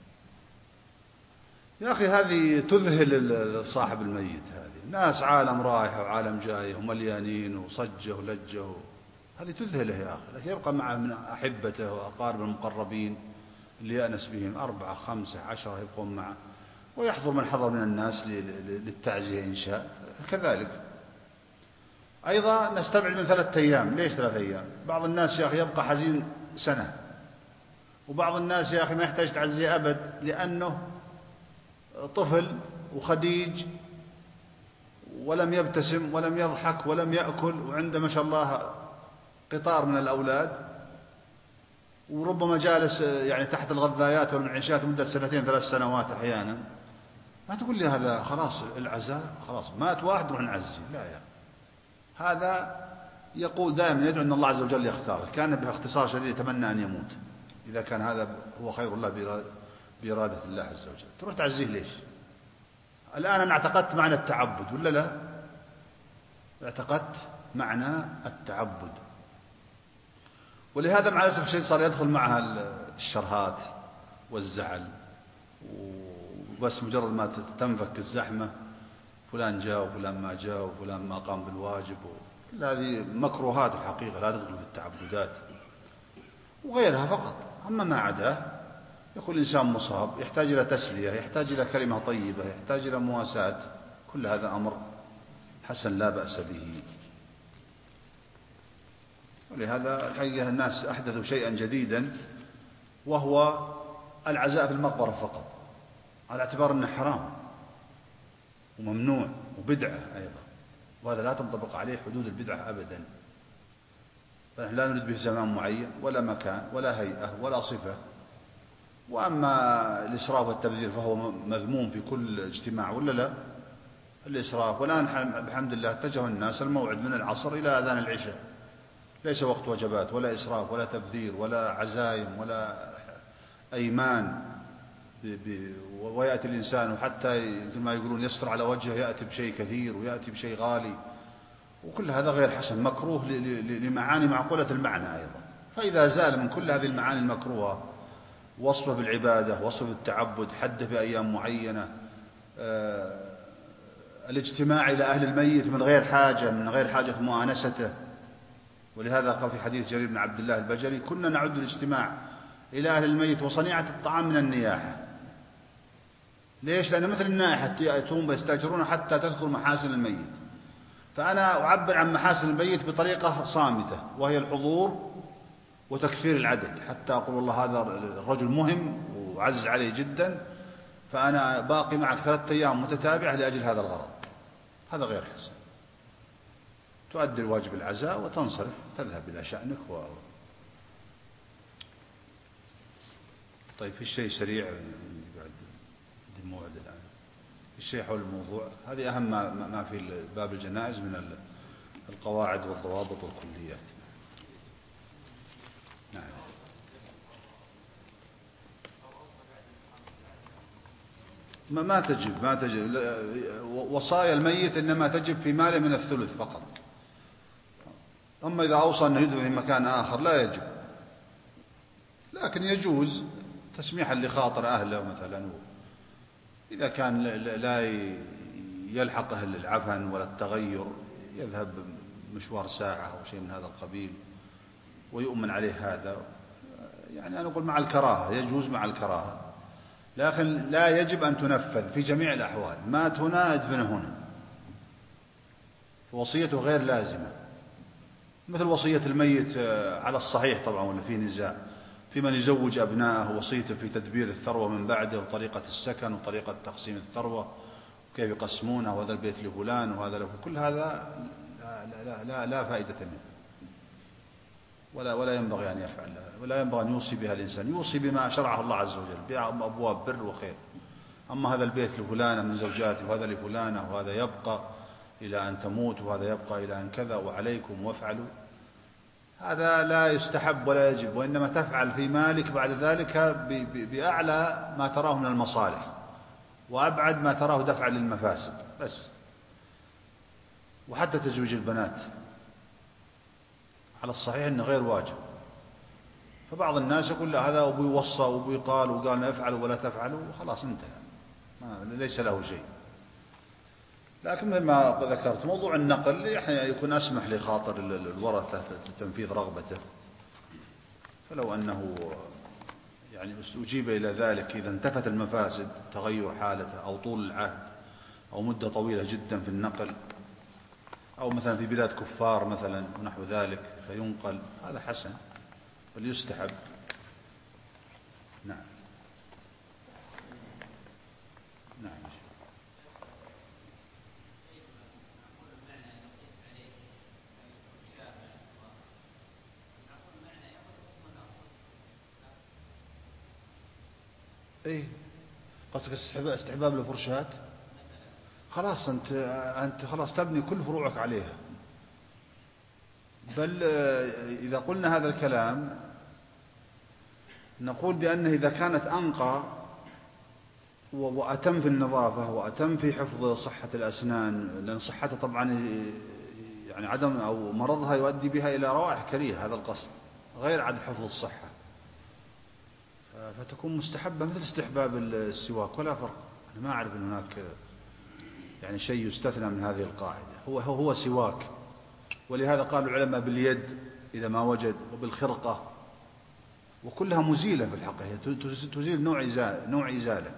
يا أخي هذه تذهل صاحب الميت. هذه ناس عالم رايح وعالم جاي ومليانين وصجه ولجه، هذه تذهله يا أخي. لكن يبقى معه من أحبته وأقارب المقربين اللي يأنس بهم 4 5 10 يبقون معه، ويحضر من حضر من الناس للتعزية إن شاء. كذلك أيضا نستبعد من 3 أيام. ليش 3 أيام؟ بعض الناس يا أخي يبقى حزين سنة، وبعض الناس يا أخي ما يحتاج تعزية أبد، لأنه طفل وخديج ولم يبتسم ولم يضحك ولم يأكل، وعنده ما شاء الله قطار من الأولاد، وربما جالس يعني تحت الغذايات والمنعشات مدة 2 3 سنوات أحيانا. ما تقول لي هذا خلاص العزاء خلاص مات واحد نروح نعزي، لا يا هذا يقول دائما يدعو أن الله عز وجل يختار. كان باختصار شديد يتمنى أن يموت إذا كان هذا هو خير الله بإرادة الله عز وجل. تروح تعزيه ليش؟ الآن أنا اعتقدت معنى التعبد ولا لا؟ اعتقدت معنى التعبد. ولهذا مع الأسف الشديد صار يدخل معها الشرهات والزعل، وبس مجرد ما تنفك الزحمة فلان جاء وفلان ما جاء وفلان ما قام بالواجب، كل هذه مكروهات الحقيقة لا تدخل في التعبدات وغيرها فقط. أما ما عداه يكون الإنسان مصاب، يحتاج إلى تسلية، يحتاج إلى كلمة طيبة، يحتاج إلى مواساة، كل هذا أمر حسن لا بأس به. ولهذا الحقيقة الناس أحدثوا شيئا جديدا وهو العزاء في المقبرة فقط، على اعتبار أنه حرام وممنوع وبدعة أيضا، وهذا لا تنطبق عليه حدود البدعة أبدا. فنحن لا نريد به زمان معين ولا مكان ولا هيئة ولا صفة. وأما الإسراف والتبذير فهو مذموم في كل اجتماع، ولا لا؟ الإسراف. والآن بحمد الله اتجه الناس الموعد من العصر إلى أذان العشاء، ليس وقت وجبات ولا إسراف ولا تبذير ولا عزايم ولا أيمان ويأتي الإنسان وحتى مثل ما يقولون يستر على وجهه، يأتي بشيء كثير ويأتي بشيء غالي، وكل هذا غير حسن، مكروه لمعاني معقولة المعنى أيضا. فإذا زال من كل هذه المعاني المكروهة، وصفه بالعبادة، وصفه بالتعبد، حده بأيام معينة، الاجتماع إلى أهل الميت من غير حاجة، من غير حاجة مؤانسته. ولهذا قال في حديث جرير بن عبد الله البجلي: كنا نعد الاجتماع إلى أهل الميت وصنيعة الطعام من النياحة. ليش؟ لأن مثل النائحة يأتون ويستأجرون حتى تذكر محاسن الميت. فأنا أعبر عن محاسن الميت بطريقة صامتة، وهي الحضور وتكثير العدد، حتى أقول والله هذا الرجل مهم وعزز عليه جدا، فأنا باقي معك 3 أيام متتابعة لأجل هذا الغرض. هذا غير حسن. تؤدي الواجب العزاء وتنصرف، تذهب إلى شأنك طيب في شيء سريع بعد الموعد الآن، في شيء حول الموضوع. هذه أهم ما في باب الجنائز من القواعد والضوابط والكليات. نعم. ما تجب وصايا الميت إنما تجب في ماله من الثلث فقط. أما إذا أوصى أنه يدفن في مكان آخر لا يجب، لكن يجوز تسميحا لخاطر أهله مثلا، إذا كان لا يلحقه العفن ولا التغير، يذهب مشوار ساعة أو شيء من هذا القبيل ويؤمن عليه هذا. يعني أنا أقول مع الكراهة، يجوز مع الكراهة، لكن لا يجب أن تنفذ في جميع الأحوال. مات هنا ادفنه هنا، وصيته غير لازمة، مثل وصية الميت على الصحيح طبعا، ولا فيه نزاع في من يزوج أبنائه، وصيته في تدبير الثروة من بعده، وطريقة السكن وطريقة تقسيم الثروة وكيف يقسمونها، وهذا البيت لفلان وهذا له، كل هذا لا فائدة منه، ولا ينبغي أن يفعل، ولا ينبغي أن يوصي بها الإنسان. يوصي بما شرعه الله عز وجل بأبواب بر وخير. أما هذا البيت لفلانة من زوجاتي، وهذا لفلانة، وهذا يبقى إلى أن تموت، وهذا يبقى إلى أن كذا، وعليكم وافعلوا، هذا لا يستحب ولا يجب، وإنما تفعل في مالك بعد ذلك بأعلى ما تراه من المصالح، وأبعد ما تراه دفعا للمفاسد بس. وحتى تزويج البنات على الصحيح أنه غير واجب. فبعض الناس يقول لا هذا أبوي وصى وأبوي قال وقال افعلوا ولا تفعلوا وخلاص انتهى، ليس له شيء. لكن مثل ما ذكرت موضوع النقل يكون أسمح لخاطر الورثة تنفيذ رغبته، فلو أنه يعني أجيب إلى ذلك إذا انتفت المفاسد، تغير حالته أو طول العهد أو مدة طويلة جدا في النقل، أو مثلا في بلاد كفار مثلا ونحو ذلك فينقل، هذا حسن بل يستحب. نعم. نعم. ايه قصدك استحباب الفرشات؟ خلاص انت خلاص تبني كل فروعك عليها. بل اذا قلنا هذا الكلام نقول بأنه إذا كانت أنقى وأتم في النظافة وأتم في حفظ صحة الأسنان، لأن صحتها طبعا يعني عدم أو مرضها يؤدي بها إلى روائح كريهة، هذا القصد غير عدم حفظ الصحة. فتكون مستحبة مثل استحباب السواك ولا فرق. أنا ما أعرف أن هناك يعني شيء يستثنى من هذه القاعدة، هو سواك. ولهذا قال العلماء باليد إذا ما وجد، وبالخرقة، وكلها مزيلة في الحقيقة، تزيل نوع إزالة.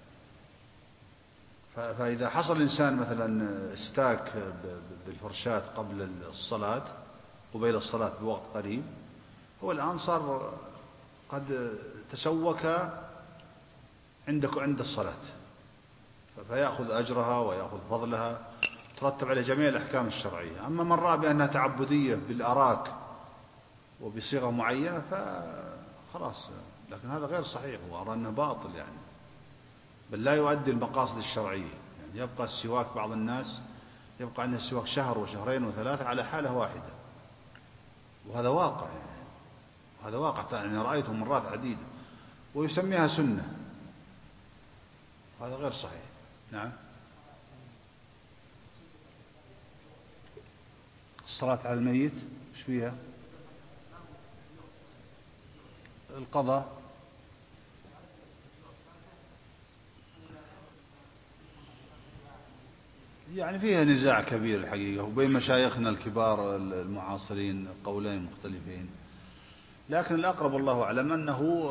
فإذا حصل الإنسان مثلا استاك بالفرشاة قبل الصلاة، قبيل الصلاة بوقت قريب، هو الآن صار قد تسوك عند الصلاة، فيأخذ أجرها ويأخذ فضلها، ترتب على جميع الأحكام الشرعية. أما من رأى بأنها تعبدية بالأراك وبصيغة معينة فخلاص، لكن هذا غير صحيح، وأرى أنه باطل يعني، بل لا يؤدي المقاصد الشرعية. يعني يبقى السواك، بعض الناس يبقى عنده السواك شهر وشهرين وثلاثة على حالة واحدة، وهذا واقع يعني. هذا واقع يعني، رأيته مرات عديدة، ويسميها سنة. هذا غير صحيح. نعم. الصلاة على الميت ايش فيها؟ القضاء. يعني فيها نزاع كبير الحقيقة، وبين مشايخنا الكبار المعاصرين قولين مختلفين، لكن الأقرب الله أعلم أنه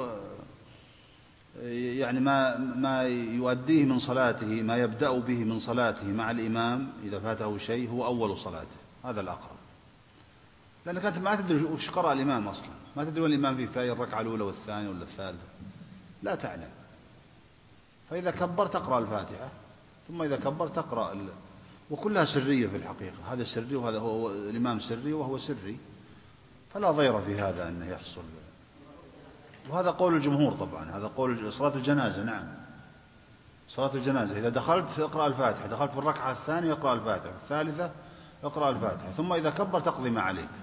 يعني ما يؤديه من صلاته، ما يبدأ به من صلاته مع الإمام إذا فاته شيء هو أول صلاته، هذا الأقرب. لأنك أنت ما تدري وش قرأ الإمام أصلا، ما تدري وين الإمام في الركعة الأولى والثانية ولا الثالثة، لا تعلم. فإذا كبر تقرأ الفاتحة، ثم إذا كبر تقرأ وكلها سرية في الحقيقة، هذا سري وهذا هو الإمام سري وهو سري، فلا ضير في هذا أنه يحصل. وهذا قول الجمهور طبعا، هذا قول صلاة الجنازة. نعم، صلاة الجنازة إذا دخلت اقرأ الفاتحة، دخلت في الركعة الثانية اقرأ الفاتحة، الثالثة اقرأ الفاتحة، ثم إذا كبر تقضي ما عليك.